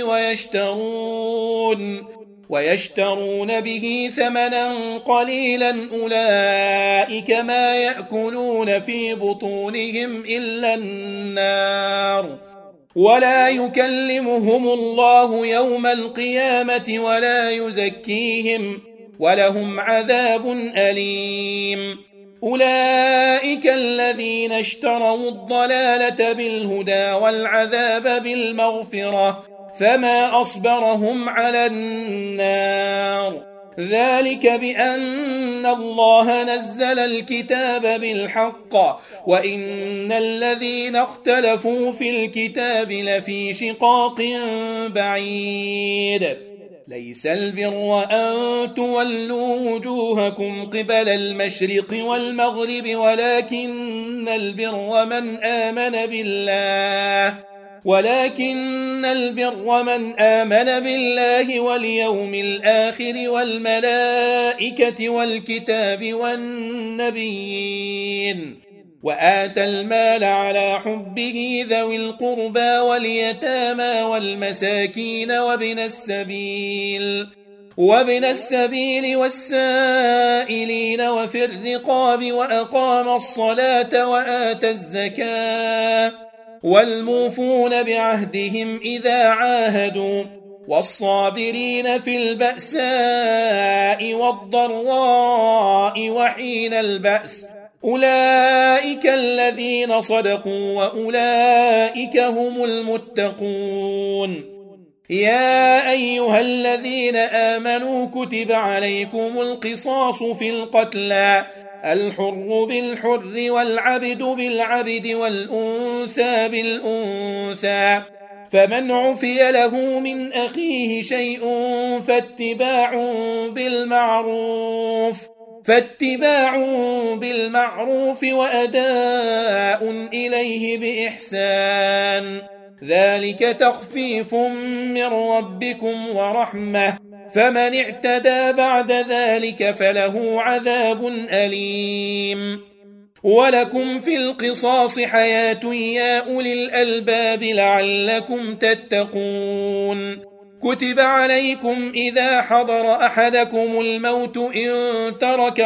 Speaker 1: ويشترون به ثمنا قليلا أولئك ما يأكلون في بطونهم إلا النار ولا يكلمهم الله يوم القيامة ولا يزكيهم ولهم عذاب أليم أولئك الذين اشتروا الضلالة بالهدى والعذاب بالمغفرة فما أصبرهم على النار ذلك بأن الله نزل الكتاب بالحق وإن الذين اختلفوا في الكتاب لفي شقاق بعيد ليس البر أن تولوا وجوهكم قبل المشرق والمغرب ولكن البر من آمن بالله واليوم الآخر والملائكة والكتاب والنبيين وآتى المال على حبه ذوي القربى واليتامى والمساكين وابن السبيل والسائلين وفي الرقاب وأقام الصلاة وآتى الزكاة والموفون بعهدهم إذا عاهدوا والصابرين في البأساء والضراء وحين البأس أولئك الذين صدقوا وأولئك هم المتقون يا أيها الذين آمنوا كتب عليكم القصاص في القتلى الحر بالحر والعبد بالعبد والأنثى بالأنثى فمن عفي له من أخيه شيء فاتباع بالمعروف وأداء إليه بإحسان ذلك تخفيف من ربكم ورحمة فمن اعتدى بعد ذلك فله عذاب أليم ولكم في القصاص حياة يا أولي الألباب لعلكم تتقون. كتب عليكم إذا حضر أحدكم الموت إن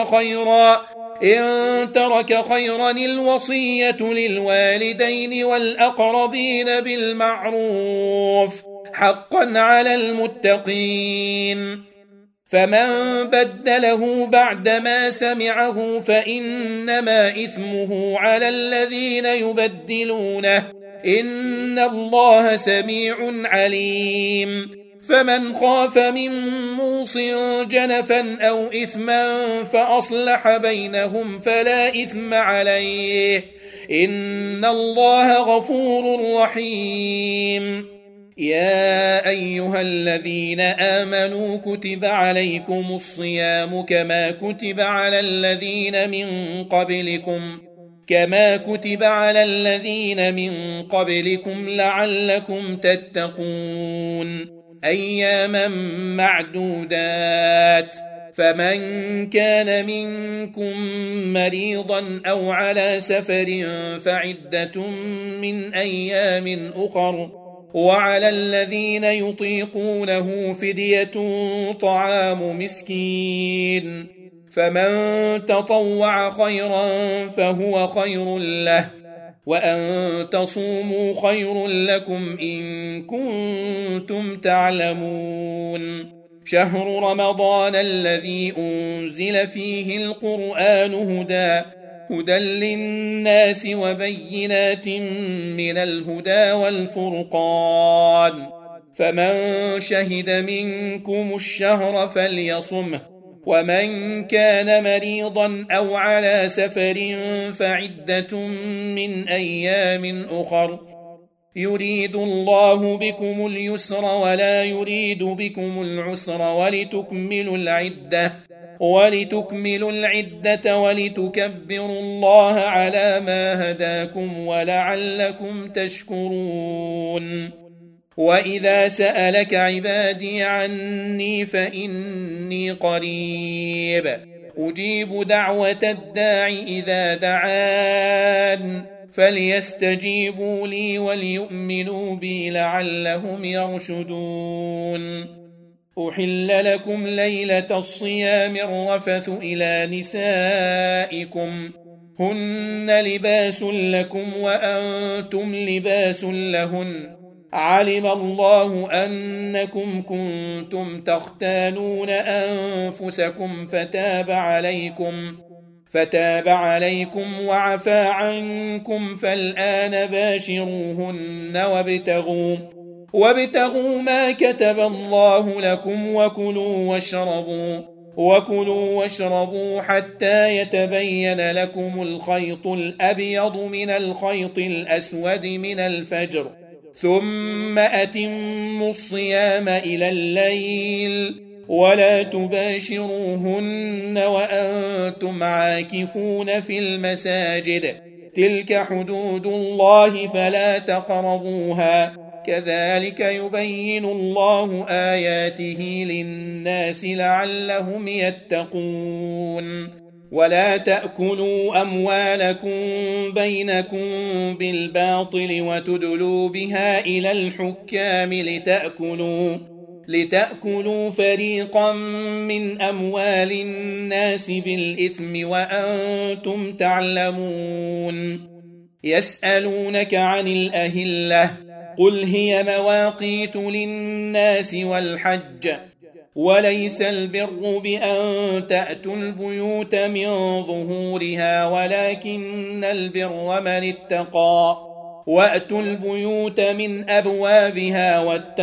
Speaker 1: ترك خيرا الوصية للوالدين والأقربين بالمعروف حقا على المتقين. فمن بدله بعدما سمعه فإنما إثمه على الذين يبدلونه إن الله سميع عليم. فمن خاف من موص جنفا أو إثما فأصلح بينهم فلا إثم عليه إن الله غفور رحيم. يا أيها الذين آمنوا كتب عليكم الصيام كما كتب على الذين من قبلكم لعلكم تتقون. أياما معدودات. فمن كان منكم مريضا أو على سفر فعدة من أيام أخر، وعلى الذين يطيقونه فدية طعام مسكين، فمن تطوع خيرا فهو خير له، وأن تصوموا خير لكم إن كنتم تعلمون. شهر رمضان الذي أنزل فيه القرآن هدى للناس وبينات من الهدى والفرقان، فمن شهد منكم الشهر فليصمه، ومن كان مريضا أو على سفر فعدة من أيام أخر، يريد الله بكم اليسر ولا يريد بكم العسر ولتكملوا العدة ولتكبروا الله على ما هداكم ولعلكم تشكرون. وإذا سألك عبادي عني فإني قريب أجيب دعوة الداع إذا دعان، فليستجيبوا لي وليؤمنوا بي لعلهم يرشدون. أحل لكم ليلة الصيام الرفث إلى نسائكم هن لباس لكم وأنتم لباس لهن، علم الله أنكم كنتم تختانون أنفسكم فتاب عليكم وعفى عنكم، فالآن باشروهن وابتغوا ما كتب الله لكم وكلوا واشربوا حتى يتبين لكم الخيط الأبيض من الخيط الأسود من الفجر، ثم أتموا الصيام إلى الليل، ولا تباشروهن وأنتم عاكفون في المساجد، تلك حدود الله فلا تقربوها، كذلك يبين الله آياته للناس لعلهم يتقون. ولا تأكلوا أموالكم بينكم بالباطل وتدلوا بها إلى الحكام لتأكلوا فريقا من أموال الناس بالإثم وأنتم تعلمون. يسألونك عن الأهلة قل هي مواقيت للناس والحج، وليس البر بأن تأتوا البيوت من ظهورها ولكن البر من اتقى، وأتوا البيوت من أبوابها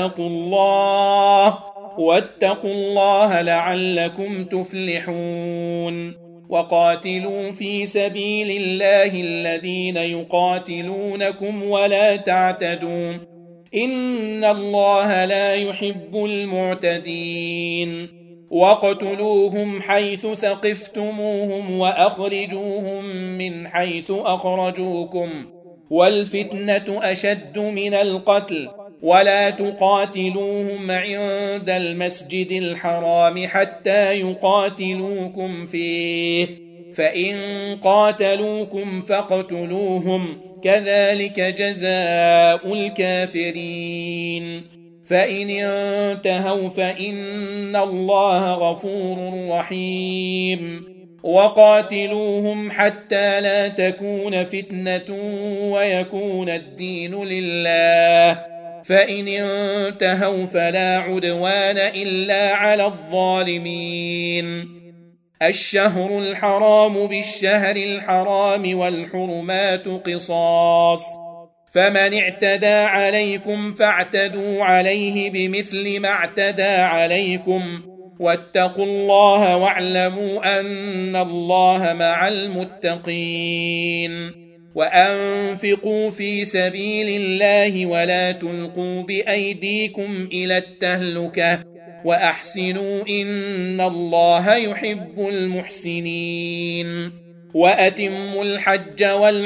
Speaker 1: واتقوا الله لعلكم تفلحون. وقاتلوا في سبيل الله الذين يقاتلونكم ولا تعتدوا إن الله لا يحب المعتدين. واقتلوهم حيث ثقفتموهم وأخرجوهم من حيث أخرجوكم، والفتنة أشد من القتل، ولا تقاتلوهم عند المسجد الحرام حتى يقاتلوكم فيه، فإن قاتلوكم فاقتلوهم كذلك جزاء الكافرين فإن انتهوا فإن الله غفور رحيم وقاتلوهم حتى لا تكون فتنة ويكون الدين لله فإن انتهوا فلا عدوان إلا على الظالمين الشهر الحرام بالشهر الحرام والحرمات قصاص فمن اعتدى عليكم فاعتدوا عليه بمثل ما اعتدى عليكم واتقوا الله واعلموا أن الله مع المتقين وأنفقوا في سبيل الله ولا تلقوا بأيديكم إلى التهلكة وأحسنوا إن الله يحب المحسنين وأتموا الحج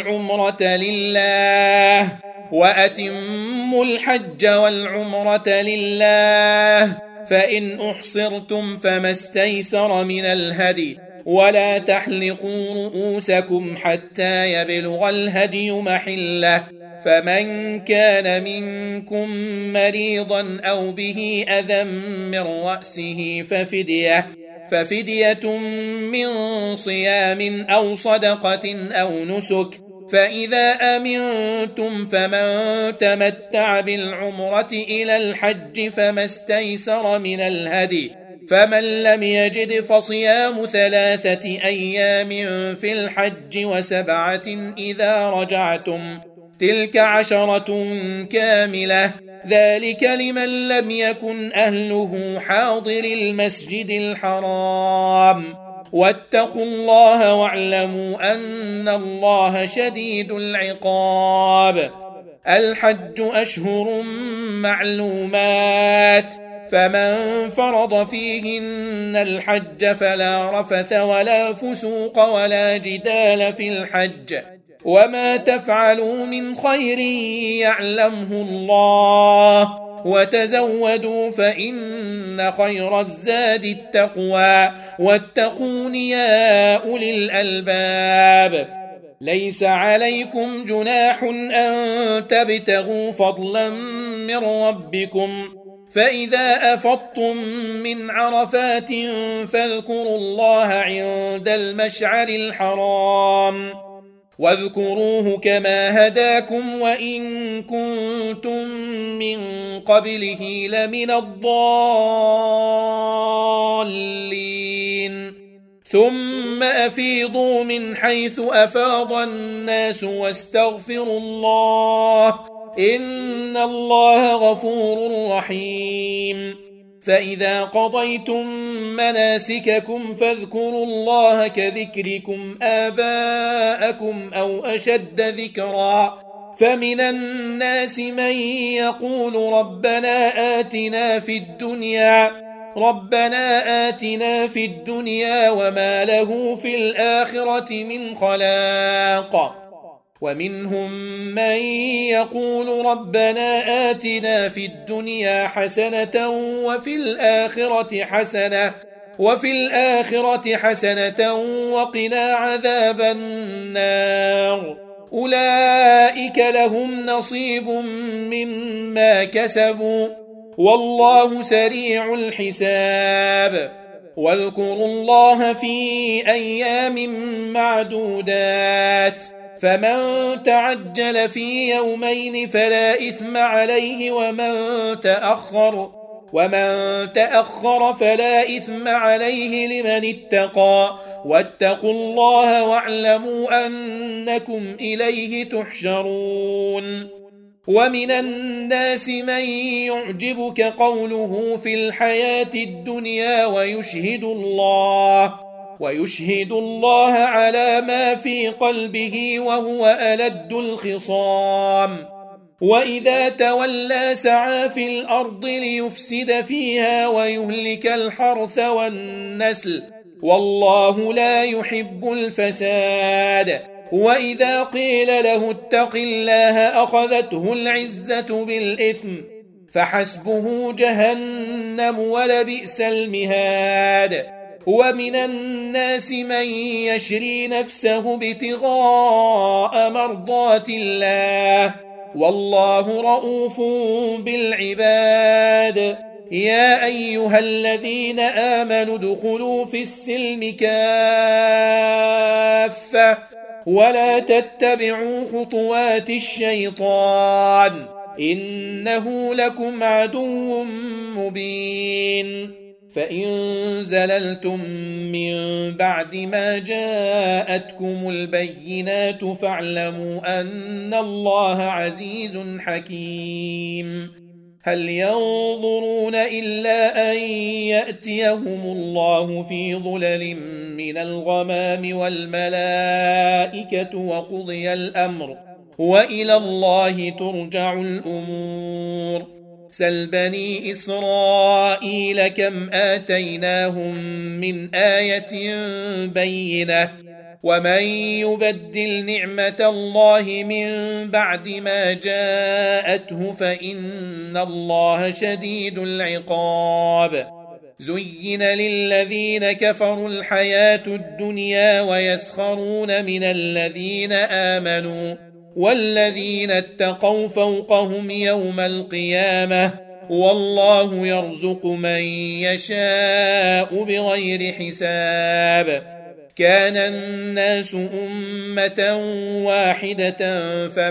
Speaker 1: والعمرة لله فإن أحصرتم فما استيسر من الهدي ولا تحلقوا رؤوسكم حتى يبلغ الهدي محله فمن كان منكم مريضا أو به أذى من رأسه ففدية من صيام أو صدقة أو نسك فإذا أمنتم فمن تمتع بالعمرة إلى الحج فما استيسر من الهدي فمن لم يجد فصيام 3 أيام في الحج و7 إذا رجعتم تلك 10 كاملة ذلك لمن لم يكن أهله حاضر المسجد الحرام واتقوا الله واعلموا أن الله شديد العقاب الحج أشهر معلومات فمن فرض فيهن الحج فلا رفث ولا فسوق ولا جدال في الحج وما تفعلوا من خير يعلمه الله وتزودوا فإن خير الزاد التقوى واتقون يا أولي الألباب ليس عليكم جناح أن تبتغوا فضلا من ربكم فإذا أفضتم من عرفات فاذكروا الله عند المشعر الحرام واذكروه كما هداكم وإن كنتم من قبله لمن الضالين ثم أفيضوا من حيث أفاض الناس واستغفروا الله إن الله غفور رحيم فإذا قضيتم مناسككم فاذكروا الله كذكركم آباءكم أو أشد ذكرا فمن الناس من يقول ربنا آتنا في الدنيا وما له في الآخرة من خلاق ومنهم من يقول ربنا آتنا في الدنيا حسنة وفي الآخرة حسنة وقنا عذاب النار أولئك لهم نصيب مما كسبوا والله سريع الحساب واذكروا الله في أيام معدودات فمن تعجل في يومين فلا إثم عليه ومن تأخر فلا إثم عليه لمن اتقى واتقوا الله واعلموا أنكم إليه تحشرون ومن الناس من يعجبك قوله في الحياة الدنيا ويشهد الله على ما في قلبه وهو ألد الخصام وإذا تولى سعى في الأرض ليفسد فيها ويهلك الحرث والنسل والله لا يحب الفساد وإذا قيل له اتق الله أخذته العزة بالإثم فحسبه جهنم ولبئس المهاد ومن الناس من يشري نفسه ابتغاء مرضات الله والله رؤوف بالعباد. يا أيها الذين آمنوا ادخلوا في السلم كافة ولا تتبعوا خطوات الشيطان إنه لكم عدو مبين. فإن زللتم من بعد ما جاءتكم البينات فاعلموا أن الله عزيز حكيم. هل ينظرون إلا أن يأتيهم الله في ظلل من الغمام والملائكة وقضي الأمر وإلى الله ترجع الأمور. سل بني إسرائيل كم آتيناهم من آية بينة ومن يبدل نعمة الله من بعد ما جاءته فإن الله شديد العقاب. زين للذين كفروا الحياة الدنيا ويسخرون من الذين آمنوا والذين اتقوا فوقهم يوم القيامة والله يرزق من يشاء بغير حساب. كان الناس أمة واحدة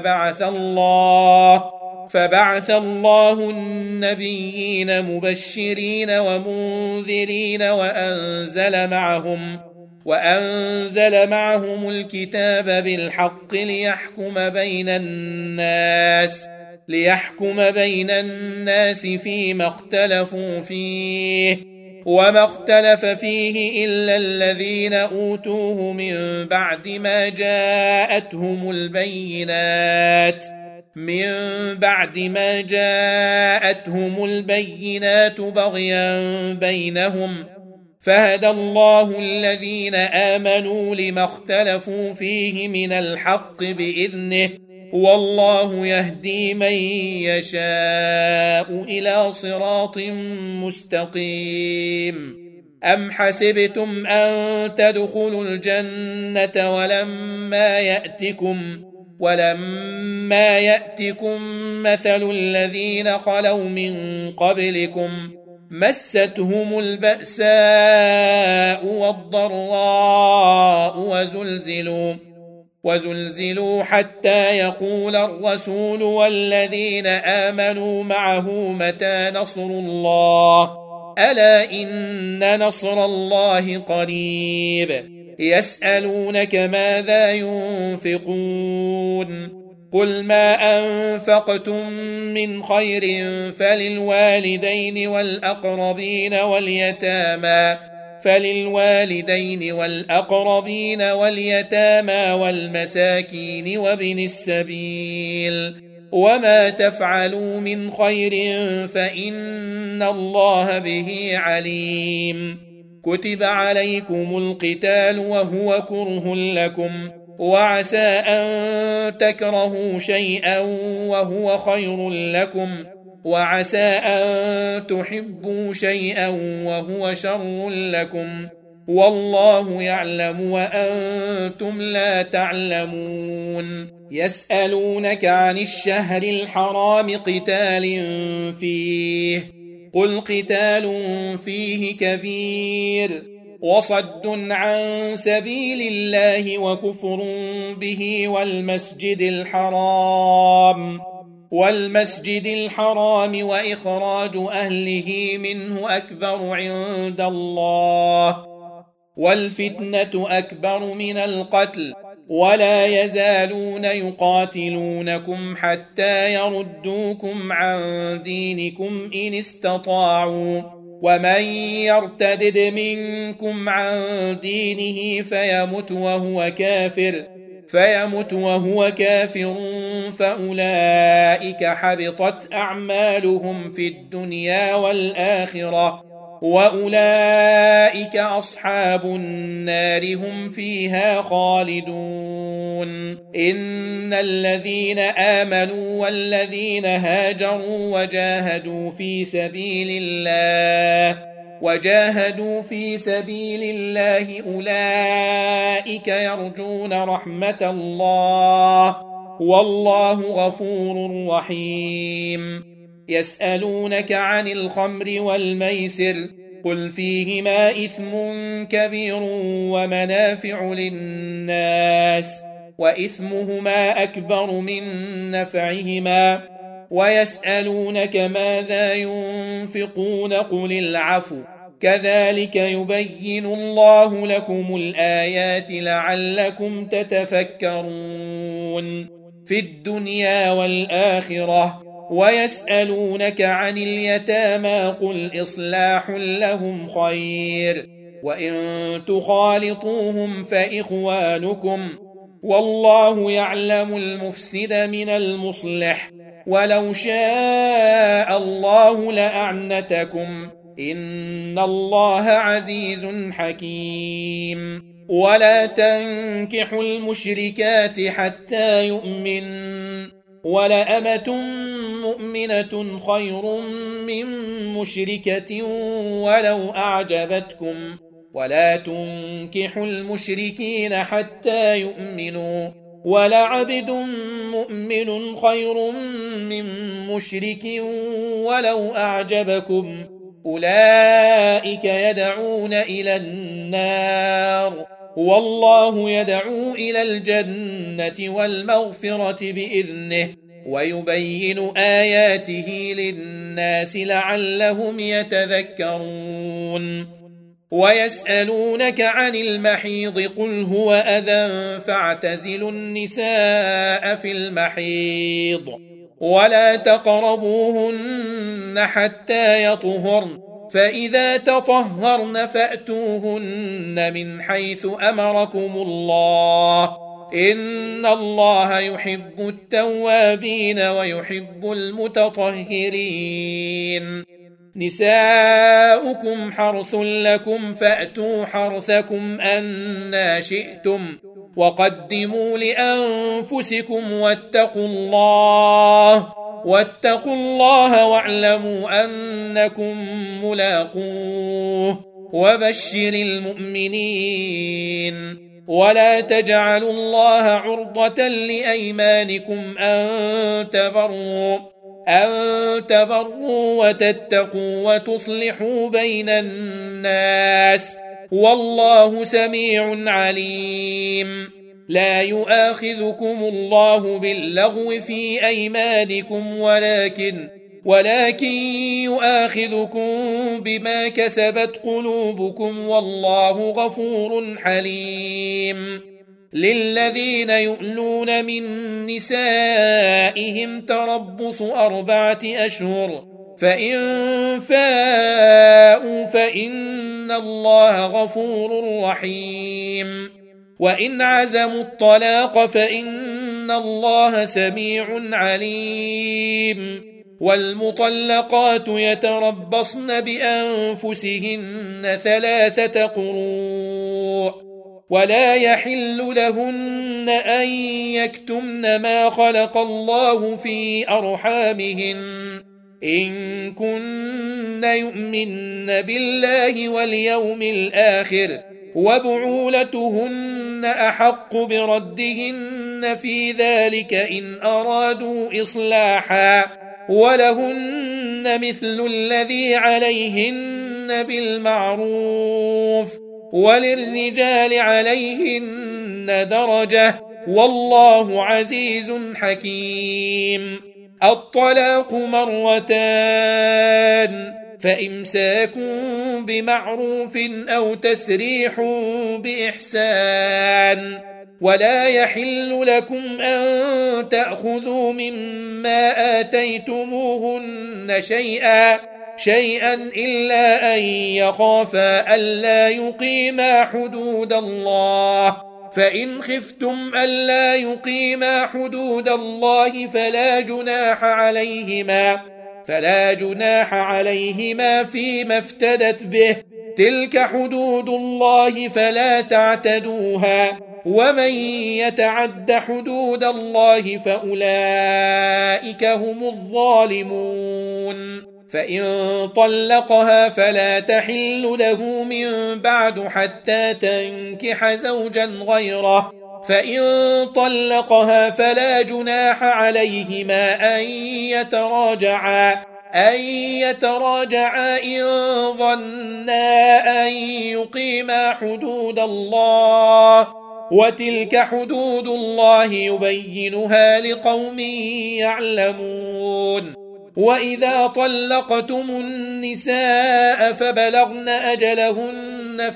Speaker 1: فبعث الله النبيين مبشرين ومنذرين وأنزل معهم الكتاب بالحق ليحكم بين الناس فيما اختلفوا فيه وما اختلف فيه إلا الذين أوتوه من بعد ما جاءتهم البينات بغيا بينهم فهدى الله الذين آمنوا لما اختلفوا فيه من الحق بإذنه والله يهدي من يشاء إلى صراط مستقيم. أم حسبتم أن تدخلوا الجنة ولما يأتكم مثل الذين خلوا من قبلكم مستهم البأساء والضراء وزلزلوا حتى يقول الرسول والذين آمنوا معه متى نصر الله ألا إن نصر الله قريب. يسألونك ماذا ينفقون قل ما أنفقتم من خير فللوالدين واليتامى والمساكين وابن السبيل وما تفعلوا من خير فإن الله به عليم. كتب عليكم القتال وهو كره لكم وعسى أن تكرهوا شيئا وهو خير لكم وعسى أن تحبوا شيئا وهو شر لكم والله يعلم وأنتم لا تعلمون. يسألونك عن الشهر الحرام قتال فيه قل قتال فيه كبير وصد عن سبيل الله وكفر به والمسجد الحرام وإخراج أهله منه أكبر عند الله والفتنة أكبر من القتل ولا يزالون يقاتلونكم حتى يردوكم عن دينكم إن استطاعوا ومن يرتدد منكم عن دينه فيمت وهو كافر فأولئك حبطت أعمالهم في الدنيا والآخرة وأولئك أصحاب النار هم فيها خالدون. إن الذين آمنوا والذين هاجروا وجاهدوا في سبيل الله وجاهدوا في سبيل الله أولئك يرجون رحمة الله والله غفور رحيم. يسألونك عن الخمر والميسر قل فيهما إثم كبير ومنافع للناس وإثمهما أكبر من نفعهما ويسألونك ماذا ينفقون قل العفو كذلك يبين الله لكم الآيات لعلكم تتفكرون في الدنيا والآخرة. ويسألونك عن اليتامى قل إصلاح لهم خير وإن تخالطوهم فإخوانكم والله يعلم المفسد من المصلح ولو شاء الله لأعنتكم إن الله عزيز حكيم. ولا تنكحوا المشركات حتى يؤمن ولأمة مؤمنة خير من مشركة ولو أعجبتكم ولا تنكحوا المشركين حتى يؤمنوا ولعبد مؤمن خير من مشرك ولو أعجبكم أولئك يدعون إلى النار والله يدعو إلى الجنة والمغفرة بإذنه ويبين آياته للناس لعلهم يتذكرون. ويسألونك عن المحيض قل هو أذى فاعتزلوا النساء في المحيض ولا تقربوهن حتى يطهرن فإذا تطهرن فأتوهن من حيث أمركم الله إن الله يحب التوابين ويحب المتطهرين. نساؤكم حرث لكم فأتوا حرثكم أنى شئتم وقدموا لأنفسكم واتقوا الله واعلموا أنكم ملاقوه وبشر المؤمنين. ولا تجعلوا الله عرضة لأيمانكم أن تبروا وتتقوا وتصلحوا بين الناس والله سميع عليم. لا يؤاخذكم الله باللغو في أيمانكم ولكن يؤاخذكم بما كسبت قلوبكم والله غفور حليم. للذين يؤلون من نسائهم تربص 4 أشهر فإن فاءوا فإن الله غفور رحيم. وإن عزموا الطلاق فإن الله سميع عليم. والمطلقات يتربصن بأنفسهن 3 قروء ولا يحل لهن أن يكتمن ما خلق الله في أرحامهن إن كن يؤمن بالله واليوم الآخر وبعولتهن أحق بردهن في ذلك إن أرادوا إصلاحا ولهن مثل الذي عليهن بالمعروف وللرجال عليهن درجة والله عزيز حكيم. الطلاق 2 فإمساك بمعروف أو تسريح بإحسان ولا يحل لكم أن تأخذوا مما آتيتموهن شيئا إلا أن يخافا ألا يقيما حدود الله فإن خفتم ألا يقيما حدود الله فلا جناح عليهما فيما افتدت به تلك حدود الله فلا تعتدوها ومن يتعد حدود الله فأولئك هم الظالمون. فإن طلقها فلا تحل له من بعد حتى تنكح زوجا غيره، فإن طلقها فلا جناح عليهما أن يتراجعا إن ظنا أن يقيما حدود الله، وتلك حدود الله يبينها لقوم يعلمون. وإذا طلقتم النساء فبلغن أجلهن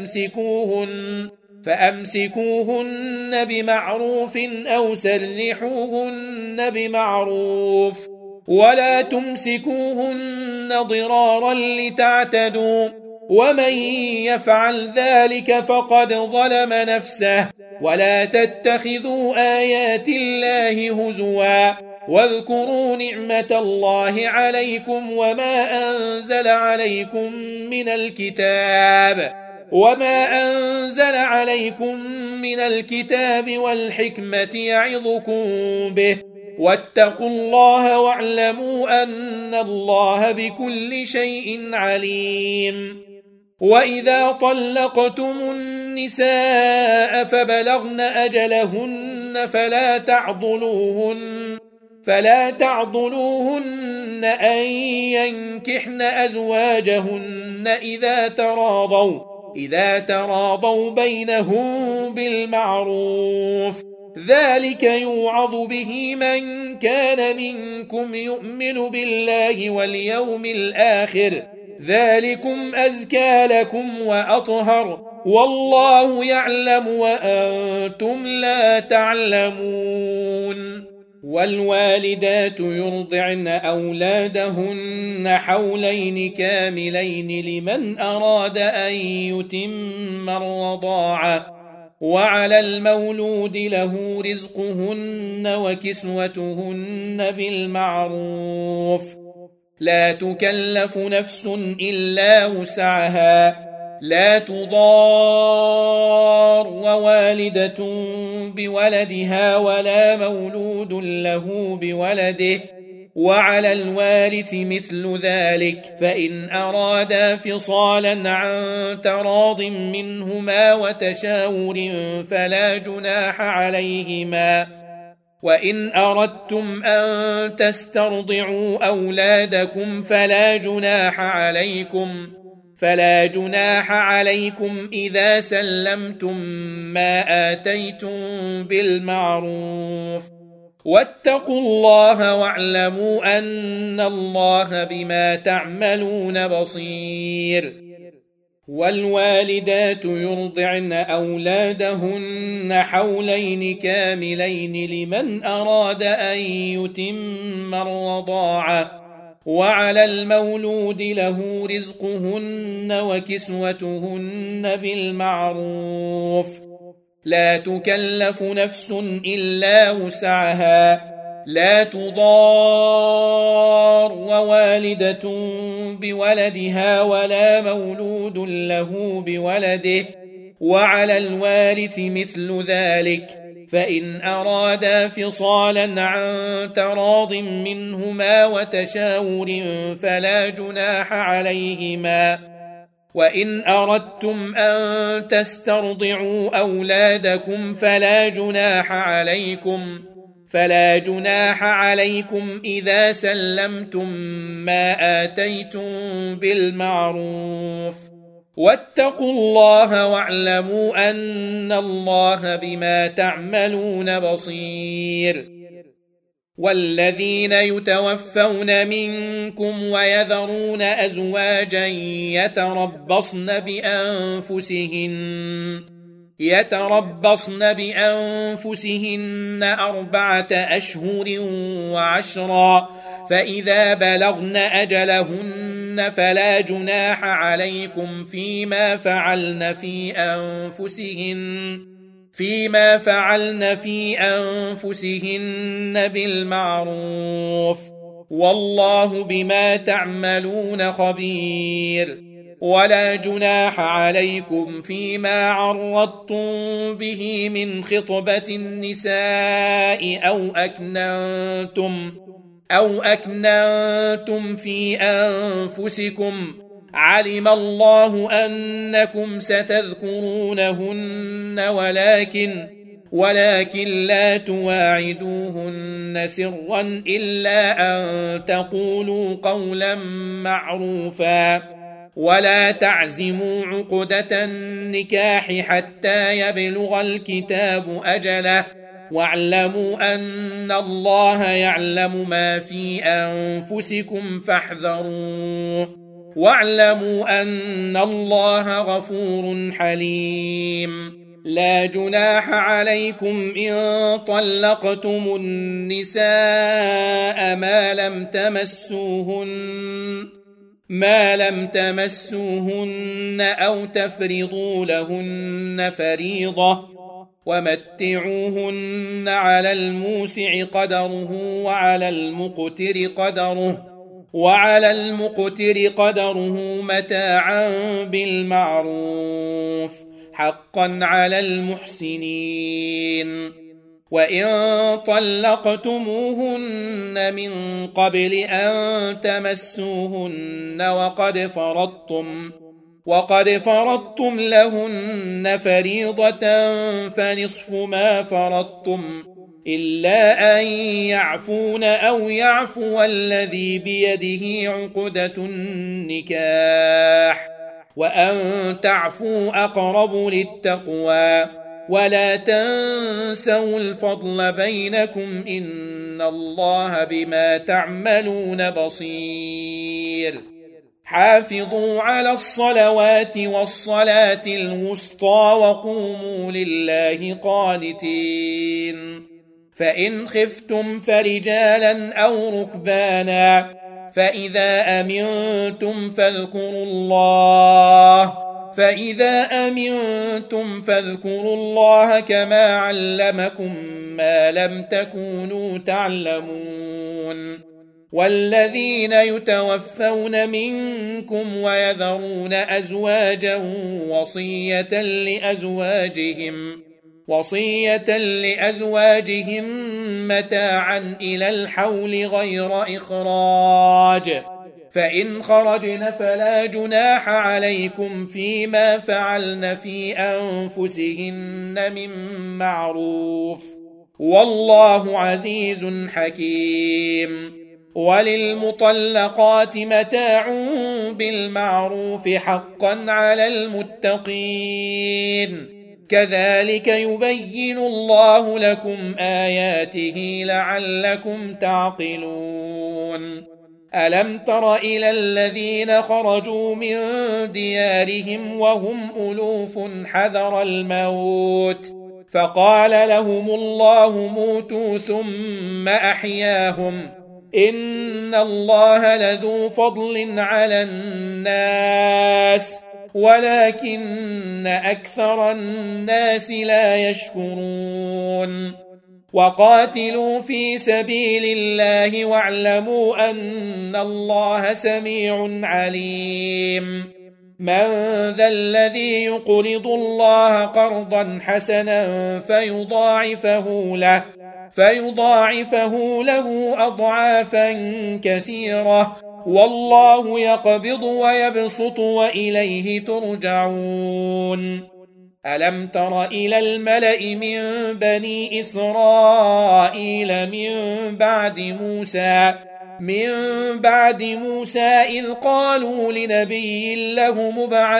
Speaker 1: فأمسكوهن بمعروف أو سرحوهن بمعروف، ولا تمسكوهن ضرارا لتعتدوا، ومن يفعل ذلك فقد ظلم نفسه. ولا تتخذوا آيات الله هزوا، واذكروا نعمة الله عليكم وما أنزل عليكم من الكتاب والحكمة يعظكم به، واتقوا الله واعلموا أن الله بكل شيء عليم. وإذا طلقتم النساء فبلغن أجلهن فلا تعضلوهن أن ينكحن أزواجهن إذا تراضوا بينهم بالمعروف، ذلك يوعظ به من كان منكم يؤمن بالله واليوم الآخر، ذلكم أزكى لكم وأطهر، والله يعلم وأنتم لا تعلمون. والوالدات يرضعن أولادهن حولين كاملين لمن أراد أن يتم الرضاعة، وعلى المولود له رزقهن وكسوتهن بالمعروف، لا تكلف نفس إلا وسعها، لا تضار والدة بولدها ولا مولود له بولده، وعلى الوارث مثل ذلك، فإن أرادا فصالا عن تراض منهما وتشاور فلا جناح عليهما. وإن أردتم أن تسترضعوا أولادكم فلا جناح عليكم إذا سلمتم ما آتيتم بالمعروف، واتقوا الله واعلموا أن الله بما تعملون بصير. والوالدات يرضعن أولادهن حولين كاملين لمن أراد أن يتم الرضاعة، وعلى المولود له رزقهن وكسوتهن بالمعروف، لا تكلف نفس إلا وسعها، لا تضار والدة بولدها ولا مولود له بولده، وعلى الوارث مثل ذلك، فإن أرادا فصالا عن تراض منهما وتشاور فلا جناح عليهما. وإن أردتم أن تسترضعوا أولادكم فلا جناح عليكم إذا سلمتم ما آتيتم بالمعروف، واتقوا الله واعلموا أن الله بما تعملون بصير. والذين يتوفون منكم ويذرون أزواجا يتربصن بأنفسهن 4 أشهر و10، فإذا بلغن أجلهن فلا جناح عليكم فيما فعلن في أنفسهن بالمعروف، والله بما تعملون خبير. ولا جناح عليكم فيما عرضتم به من خطبة النساء أو أكننتم في أنفسكم علم الله أنكم ستذكرونهن ولكن لا تواعدوهن سرا إلا أن تقولوا قولا معروفا ولا تعزموا عقدة النكاح حتى يبلغ الكتاب أجله واعلموا أن الله يعلم ما في أنفسكم فاحذروه واعلموا أن الله غفور حليم لا جناح عليكم إن طلقتم النساء ما لم تمسوهن أو تفرضوا لهن فريضة ومتعوهن على الموسع قدره وعلى المقتر قدره متاعا بالمعروف حقا على المحسنين وإن طلقتموهن من قبل أن تمسوهن وقد فرضتم لهن فريضة فنصف ما فرضتم إلا أن يعفون أو يعفو الذي بيده عقدة النكاح وأن تعفوا أقرب للتقوى ولا تنسوا الفضل بينكم إن الله بما تعملون بصير حافظوا على الصلوات والصلاة الوسطى وقوموا لله قانتين فإن خفتم فرجالا أو ركبانا فإذا أمنتم فاذكروا الله كما علمكم ما لم تكونوا تعلمون والذين يتوفون منكم ويذرون أزواجا وصية لأزواجهم متاعا إلى الحول غير إخراج فإن خرجن فلا جناح عليكم فيما فعلن في أنفسهن من معروف والله عزيز حكيم وللمطلقات متاع بالمعروف حقا على المتقين كذلك يبين الله لكم آياته لعلكم تعقلون ألم تر إلى الذين خرجوا من ديارهم وهم ألوف حذر الموت فقال لهم الله موتوا ثم أحياهم إن الله لذو فضل على الناس ولكن أكثر الناس لا يشكرون وقاتلوا في سبيل الله واعلموا أن الله سميع عليم من ذا الذي يقرض الله قرضا حسنا فيضاعفه له أضعافا كثيرة والله يقبض ويبسط وإليه ترجعون ألم تر إلى الملأ من بني إسرائيل من بعد موسى إذ قالوا لنبي له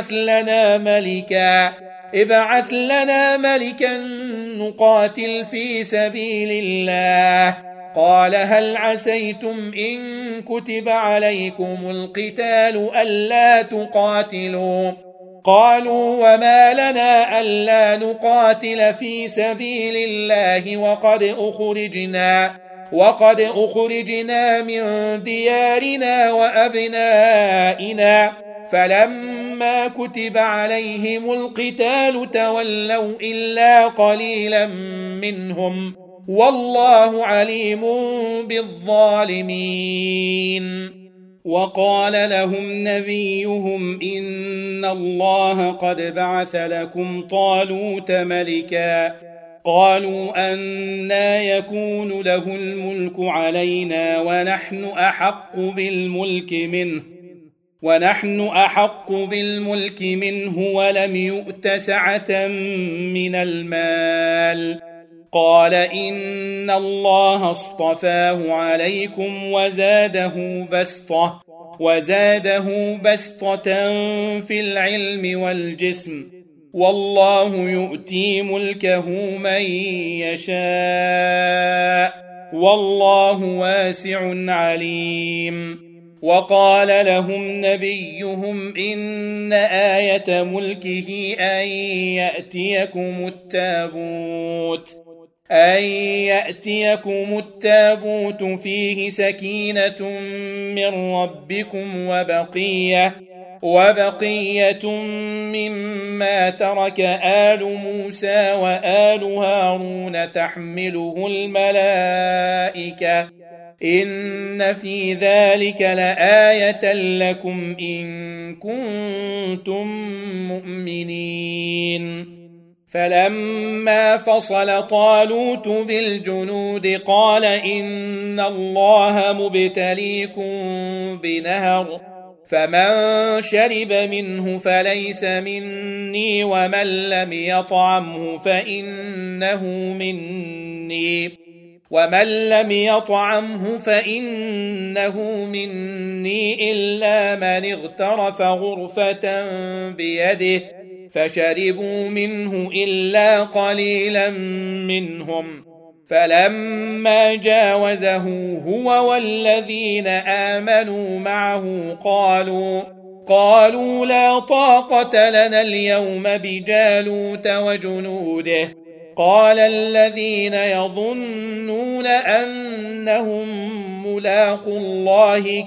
Speaker 1: ابعث لنا ملكا نقاتل في سبيل الله قال هل عسيتم إن كتب عليكم القتال ألا تقاتلوا قالوا وما لنا ألا نقاتل في سبيل الله وقد أخرجنا من ديارنا وأبنائنا فلما كتب عليهم القتال تولوا إلا قليلا منهم والله عليم بالظالمين وقال لهم نبيهم إن الله قد بعث لكم طالوت ملكا قالوا أنى يكون له الملك علينا ونحن أحق بالملك منه ولم يؤت سعة من المال. قال إن الله اصطفاه عليكم وزاده بسطة في العلم والجسم، والله يؤتي ملكه من يشاء، والله واسع عليم. وقال لهم نبيهم إن آية ملكه أن يأتيكم التابوت فيه سكينة من ربكم وبقية مما ترك آل موسى وآل هارون تحمله الملائكة، إن في ذلك لآية لكم إن كنتم مؤمنين. فلما فصل طالوت بالجنود قال إن الله مبتليكم بنهر، فمن شرب منه فليس مني، ومن لم يطعمه فإنه مني إلا من اغترف غرفة بيده، فشربوا منه إلا قليلا منهم. فلما جاوزه هو والذين آمنوا معه قالوا لا طاقة لنا اليوم بجالوت وجنوده. قال الذين يظنون أنهم ملاقو الله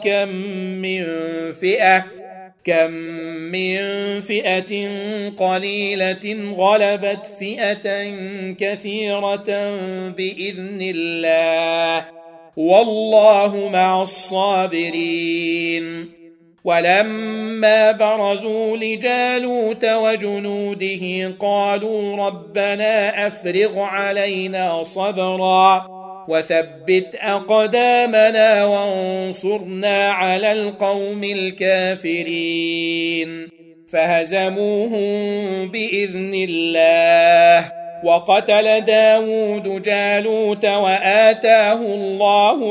Speaker 1: كم من فئة قليلة غلبت فئة كثيرة بإذن الله، والله مع الصابرين. ولما برزوا لجالوت وجنوده قالوا ربنا أفرغ علينا صبرا وثبت أقدامنا وانصرنا على القوم الكافرين. فهزموهم بإذن الله. وقتل داود جالوت وآتاه الله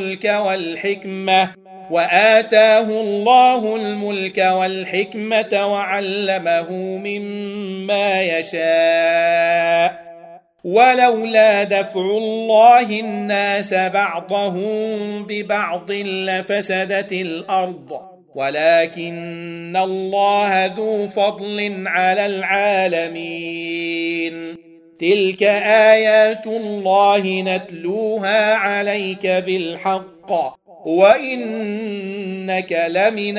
Speaker 1: الملك والحكمة وعلمه مما يشاء. ولولا دفع الله الناس بعضهم ببعض لفسدت الأرض، ولكن الله ذو فضل على العالمين. تلك آيات الله نتلوها عليك بالحق، وإنك لمن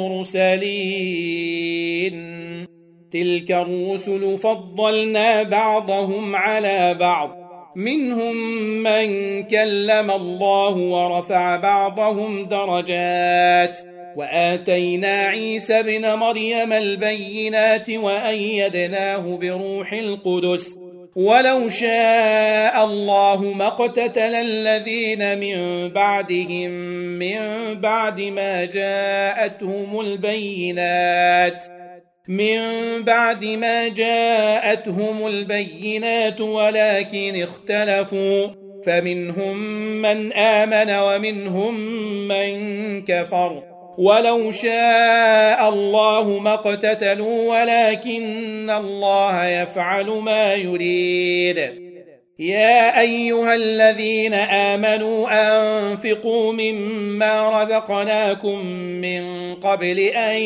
Speaker 1: المرسلين. تلك الرسل فضلنا بعضهم على بعض، منهم من كلم الله ورفع بعضهم درجات، وآتينا عيسى ابن مريم البينات وأيدناه بروح القدس. ولو شاء الله ما اقتتل الذين من بعدهم من بعد ما جاءتهم البينات ولكن اختلفوا، فمنهم من آمن ومنهم من كفر. ولو شاء الله ما اقتتلوا ولكن الله يفعل ما يريد. يا أيها الذين آمنوا أنفقوا مما رزقناكم من قبل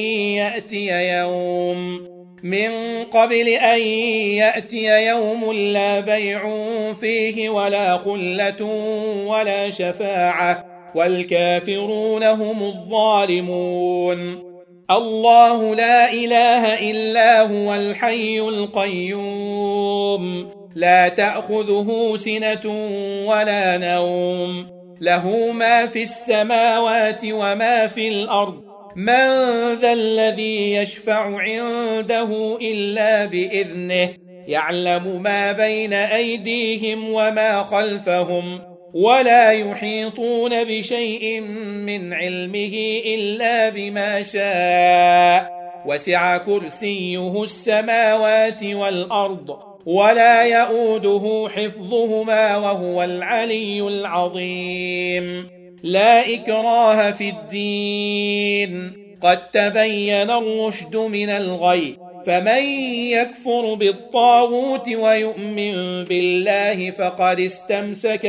Speaker 1: أن يأتي يوم لا بيع فيه ولا خلة ولا شفاعة، والكافرون هم الظالمون. الله لا إله إلا هو الحي القيوم، لا تأخذه سنة ولا نوم، له ما في السماوات وما في الأرض. من ذا الذي يشفع عنده إلا بإذنه، يعلم ما بين أيديهم وما خلفهم ولا يحيطون بشيء من علمه إلا بما شاء وسع كرسيه السماوات والأرض ولا يؤوده حفظهما وهو العلي العظيم. لا إكراه في الدين قد تبين الرشد من الغي فمن يكفر بالطاغوت ويؤمن بالله فقد استمسك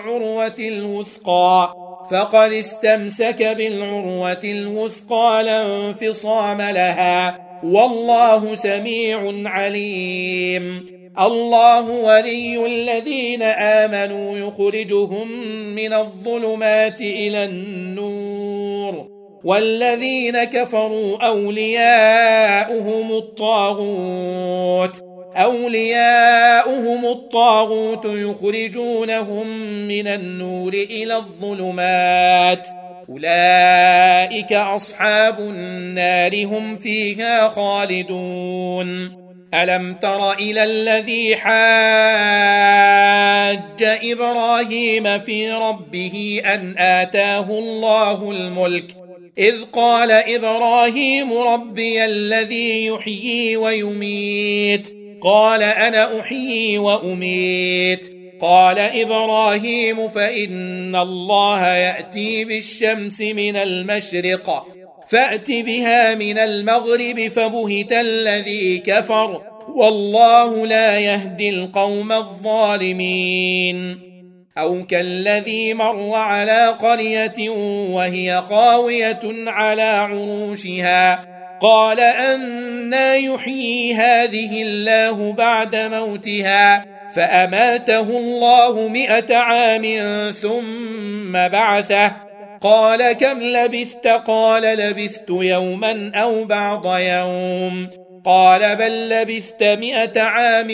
Speaker 1: بالعروة الوثقى لا انفصام لها والله سميع عليم. الله ولي الذين آمنوا يخرجهم من الظلمات إلى النور والذين كفروا أولياؤهم الطاغوت يخرجونهم من النور إلى الظلمات أولئك أصحاب النار هم فيها خالدون. ألم تر إلى الذي حاج إبراهيم في ربه أن آتاه الله الملك إذ قال إبراهيم ربي الذي يحيي ويميت قال أنا أحيي وأميت قال إبراهيم فإن الله يأتي بالشمس من المشرق فأت بها من المغرب فبهت الذي كفر والله لا يهدي القوم الظالمين. أو كالذي مر على قرية وهي خاوية على عروشها قال أنى يحيي هذه الله بعد موتها فأماته الله 100 عام ثم بعثه قال كم لبثت قال لبثت يوما أو بعض يوم قال بل لبثت 100 عام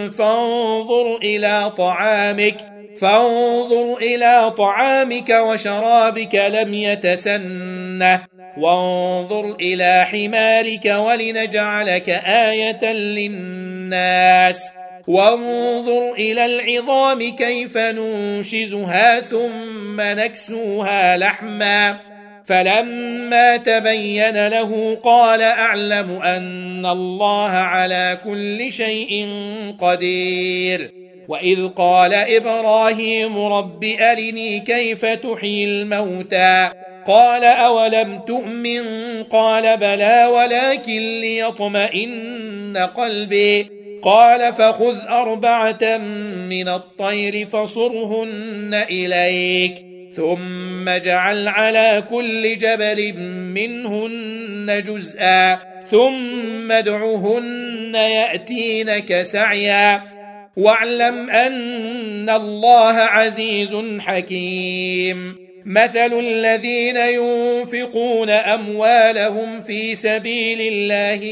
Speaker 1: فانظر إلى طعامك وشرابك لم يتسنه وانظر إلى حمارك ولنجعلك آية للناس وانظر إلى العظام كيف ننشزها ثم نكسوها لحما فلما تبين له قال أعلم أن الله على كل شيء قدير. وإذ قال إبراهيم رب أرني كيف تحيي الموتى قال أولم تؤمن قال بلى ولكن ليطمئن قلبي قال فخذ 4 من الطير فصرهن إليك ثم اجعل على كل جبل منهن جزءا ثم ادعهن يأتينك سعيا واعلم أن الله عزيز حكيم. مثل الذين ينفقون أموالهم في سبيل الله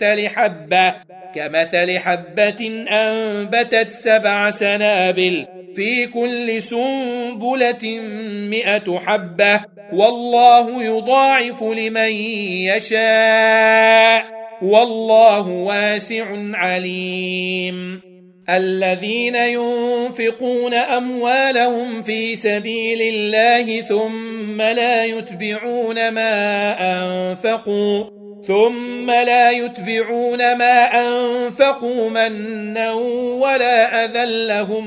Speaker 1: كمثل حبة أنبتت 7 سنابل في كل سنبلة 100 حبة والله يضاعف لمن يشاء والله واسع عليم. الذين ينفقون أموالهم في سبيل الله ثم لا يتبعون ما أنفقوا منا ولا أذى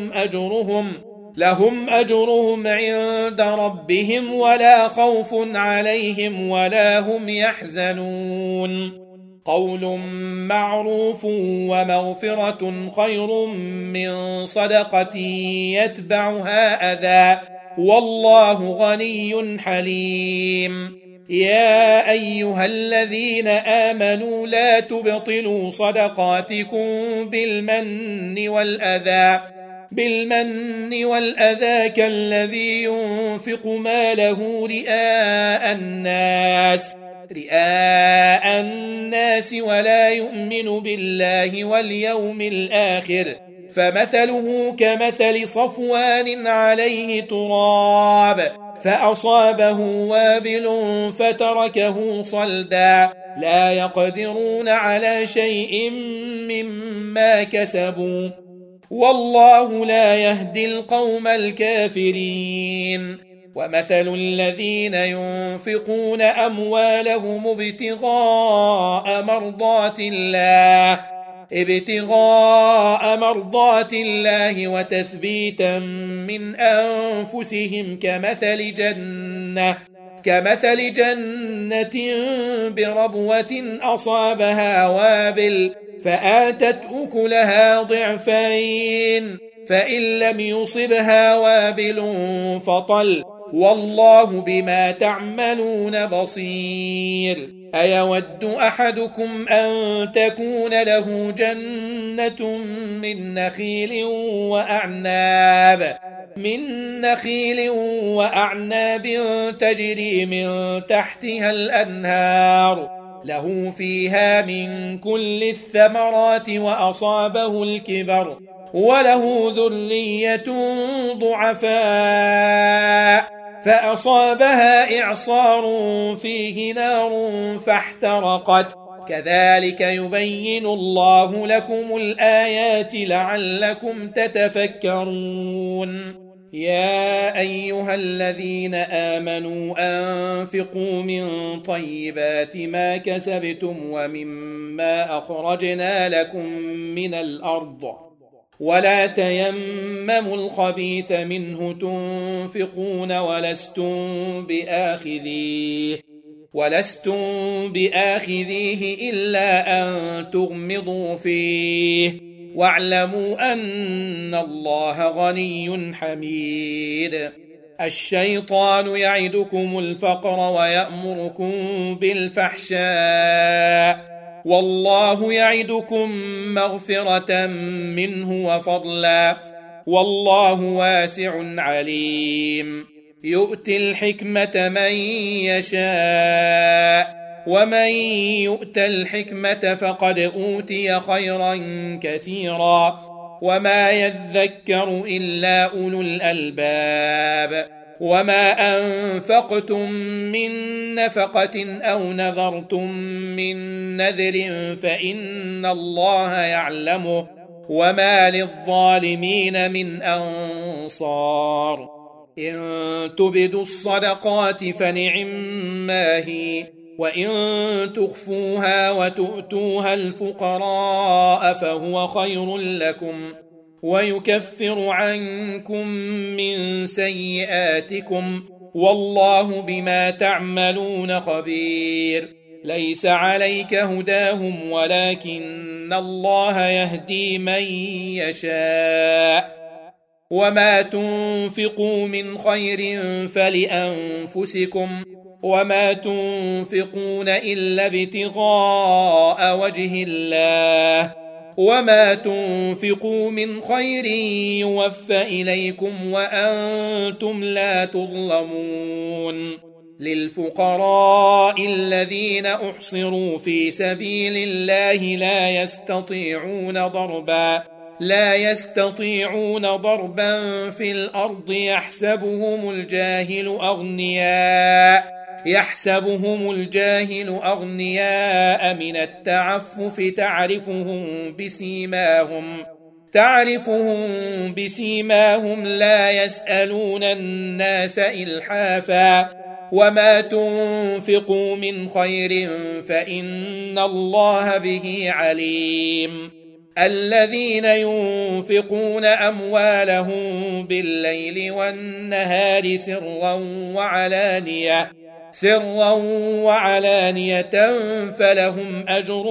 Speaker 1: لهم أجرهم عند ربهم ولا خوف عليهم ولا هم يحزنون. قول معروف ومغفرة خير من صدقة يتبعها أذى والله غني حليم. يا أيها الذين آمنوا لا تبطلوا صدقاتكم بالمن والأذى كالذي ينفق ماله رئاء الناس ولا يؤمن بالله واليوم الآخر فمثله كمثل صفوان عليه تراب فأصابه وابل فتركه صلدا لا يقدرون على شيء مما كسبوا والله لا يهدي القوم الكافرين ومثل الذين ينفقون أموالهم ابتغاء مرضات الله وتثبيتا من أنفسهم كمثل جنة بربوة أصابها وابل فآتت أكلها ضعفين فإن لم يصبها وابل فطل والله بما تعملون بصير أيود أحدكم أن تكون له جنة من نخيل وأعناب تجري من تحتها الأنهار له فيها من كل الثمرات وأصابه الكبر وله ذرية ضعفاء فأصابها إعصار فيه نار فاحترقت كذلك يبين الله لكم الآيات لعلكم تتفكرون يا أيها الذين آمنوا أنفقوا من طيبات ما كسبتم ومما أخرجنا لكم من الأرض ولا تيمموا الخبيث منه تنفقون ولستم بآخذيه إلا أن تغمضوا فيه واعلموا أن الله غني حميد الشيطان يعدكم الفقر ويأمركم بالفحشاء والله يعدكم مغفرة منه وفضلا والله واسع عليم يؤتي الحكمة من يشاء ومن يؤت الحكمة فقد أوتي خيرا كثيرا وما يذكر إلا أولو الألباب وما أنفقتم من نفقة أو نذرتم من نذر فإن الله يعلمه وما للظالمين من أنصار إن تبدوا الصدقات فنعما هي وإن تخفوها وتؤتوها الفقراء فهو خير لكم ويكفر عنكم من سيئاتكم والله بما تعملون خبير ليس عليك هداهم ولكن الله يهدي من يشاء وما تنفقوا من خير فلأنفسكم وما تنفقون إلا ابتغاء وجه الله وما تنفقوا من خير يوفى إليكم وأنتم لا تظلمون للفقراء الذين أحصروا في سبيل الله لا يستطيعون ضربا في الأرض يحسبهم الجاهل أغنياء من التعفف تعرفهم بسيماهم لا يسألون الناس إلحافا وما تنفقوا من خير فإن الله به عليم الذين ينفقون أموالهم بالليل والنهار سرا وعلانية فلهم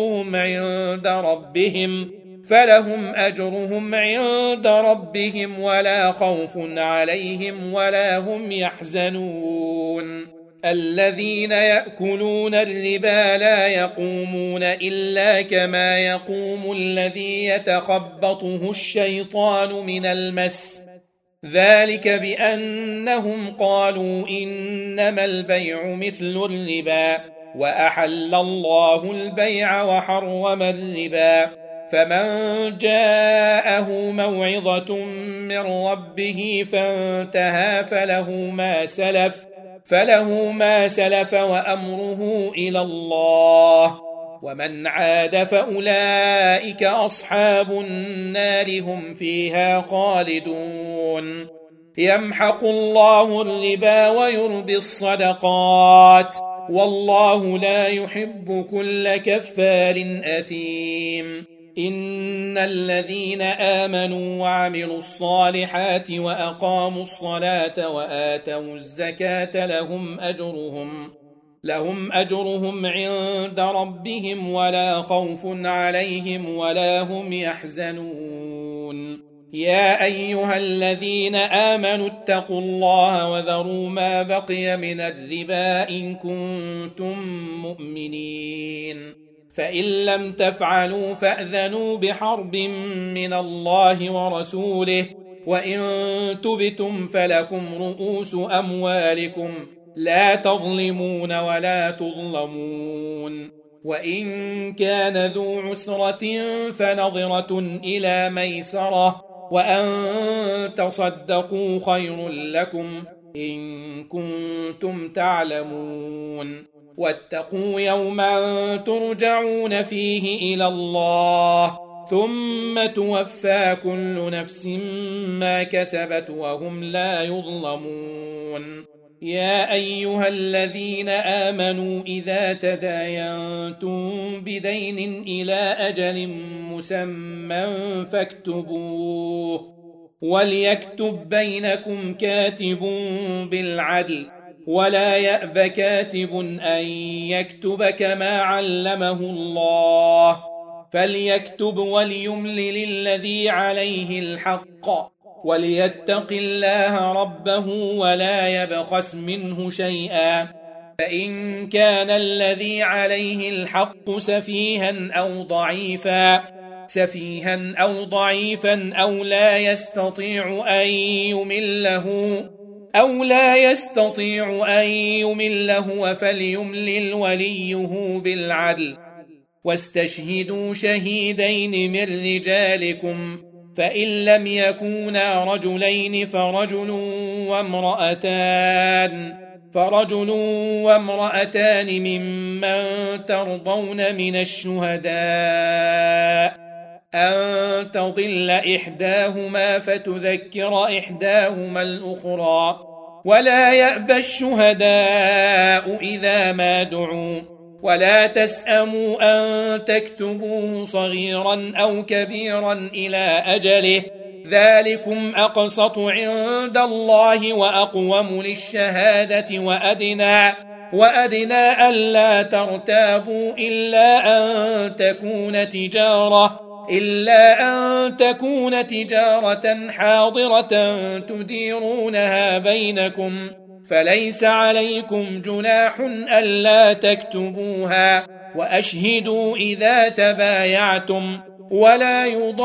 Speaker 1: أجرهم عند ربهم ولا خوف عليهم ولا هم يحزنون الذين يأكلون الربا لا يقومون إلا كما يقوم الذي يتخبطه الشيطان من المس ذلك بأنهم قالوا إنما البيع مثل الربا وأحل الله البيع وحرم الربا فمن جاءه موعظة من ربه فانتهى فله ما سلف وأمره إلى الله، ومن عاد فأولئك أصحاب النار هم فيها خالدون. يمحق الله الربا ويربي الصدقات، والله لا يحب كل كفار أثيم. إن الذين آمنوا وعملوا الصالحات وأقاموا الصلاة وآتوا الزكاة لهم أجرهم عند ربهم ولا خوف عليهم ولا هم يحزنون. يا أيها الذين آمنوا اتقوا الله وذروا ما بقي من الربا إن كنتم مؤمنين، فإن لم تفعلوا فأذنوا بحرب من الله ورسوله، وإن تبتم فلكم رؤوس أموالكم لا تظلمون ولا تظلمون. وإن كان ذو عسرة فنظرة إلى ميسرة، وأن تصدقوا خير لكم إن كنتم تعلمون. واتقوا يوما ترجعون فيه إلى الله ثم توفى كل نفس ما كسبت وهم لا يظلمون. يا أيها الذين آمنوا إذا تداينتم بدين إلى أجل مسمى فاكتبوه، وليكتب بينكم كاتب بالعدل، ولا يأب كاتب أن يكتب كما علمه الله، فليكتب وليملل الذي عليه الحق، وليتق الله ربه ولا يبخس منه شيئا، فإن كان الذي عليه الحق سفيها أو ضعيفا أو لا يستطيع أن يمله فليملل وليه بالعدل، واستشهدوا شهيدين من رجالكم، فإن لم يكونا رجلين فرجل وامرأتان ممن ترضون من الشهداء أن تضل إحداهما فتذكر إحداهما الأخرى، ولا يأبى الشهداء إذا ما دعوا، ولا تسأموا أن تكتبوه صغيرا أو كبيرا إلى أجله، ذلكم أقسط عند الله وأقوم للشهادة وأدنى ألا ترتابوا إلا أن تكون تجارة حاضرة تديرونها بينكم، فليس عليكم جناح ألا تكتبوها، وأشهدوا إذا تبايعتم، ولا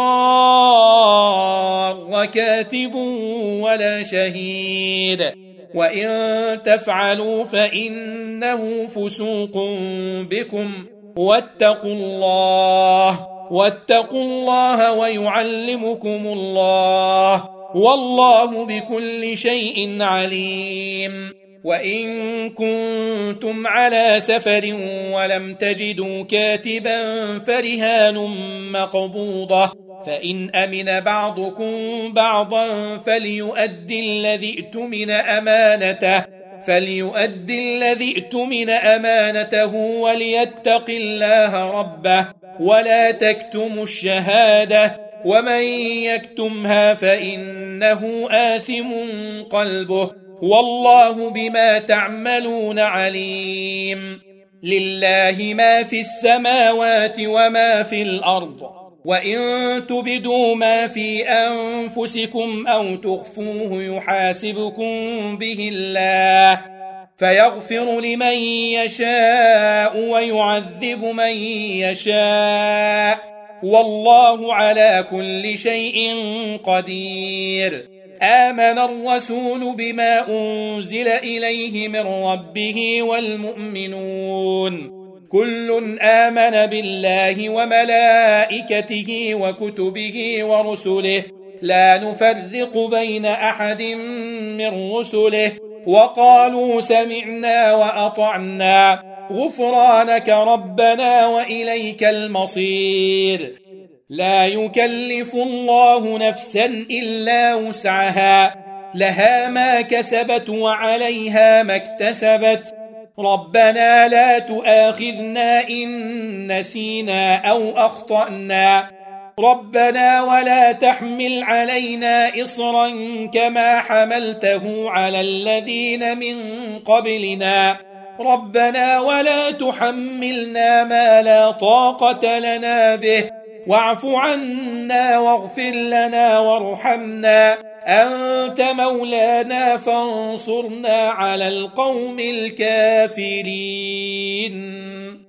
Speaker 1: يضار كاتب ولا شهيد، وإن تفعلوا فإنه فسوق بكم، واتقوا الله ويعلمكم الله، والله بكل شيء عليم. وإن كنتم على سفر ولم تجدوا كاتبا فرهان مقبوضة، فإن أمن بعضكم بعضا فليؤدي الذي اؤتمن أمانته وليتق الله ربه، ولا تكتموا الشهادة، ومن يكتمها فإنه آثم قلبه، والله بما تعملون عليم. لله ما في السماوات وما في الأرض، وإن تبدوا ما في أنفسكم أو تخفوه يحاسبكم به الله، فيغفر لمن يشاء ويعذب من يشاء، والله على كل شيء قدير. آمن الرسول بما أنزل إليه من ربه والمؤمنون كل آمن بالله وملائكته وكتبه ورسله لا نفرق بين أحد من رسله، وقالوا سمعنا وأطعنا غفرانك ربنا وإليك المصير. لا يكلف الله نفسا إلا وسعها، لها ما كسبت وعليها ما اكتسبت. ربنا لا تؤاخذنا إن نسينا أو أخطأنا، ربنا ولا تحمل علينا إصرا كما حملته على الذين من قبلنا، ربنا ولا تحملنا ما لا طاقة لنا به، واعف عنا واغفر لنا وارحمنا، أنت مولانا فانصرنا على القوم الكافرين.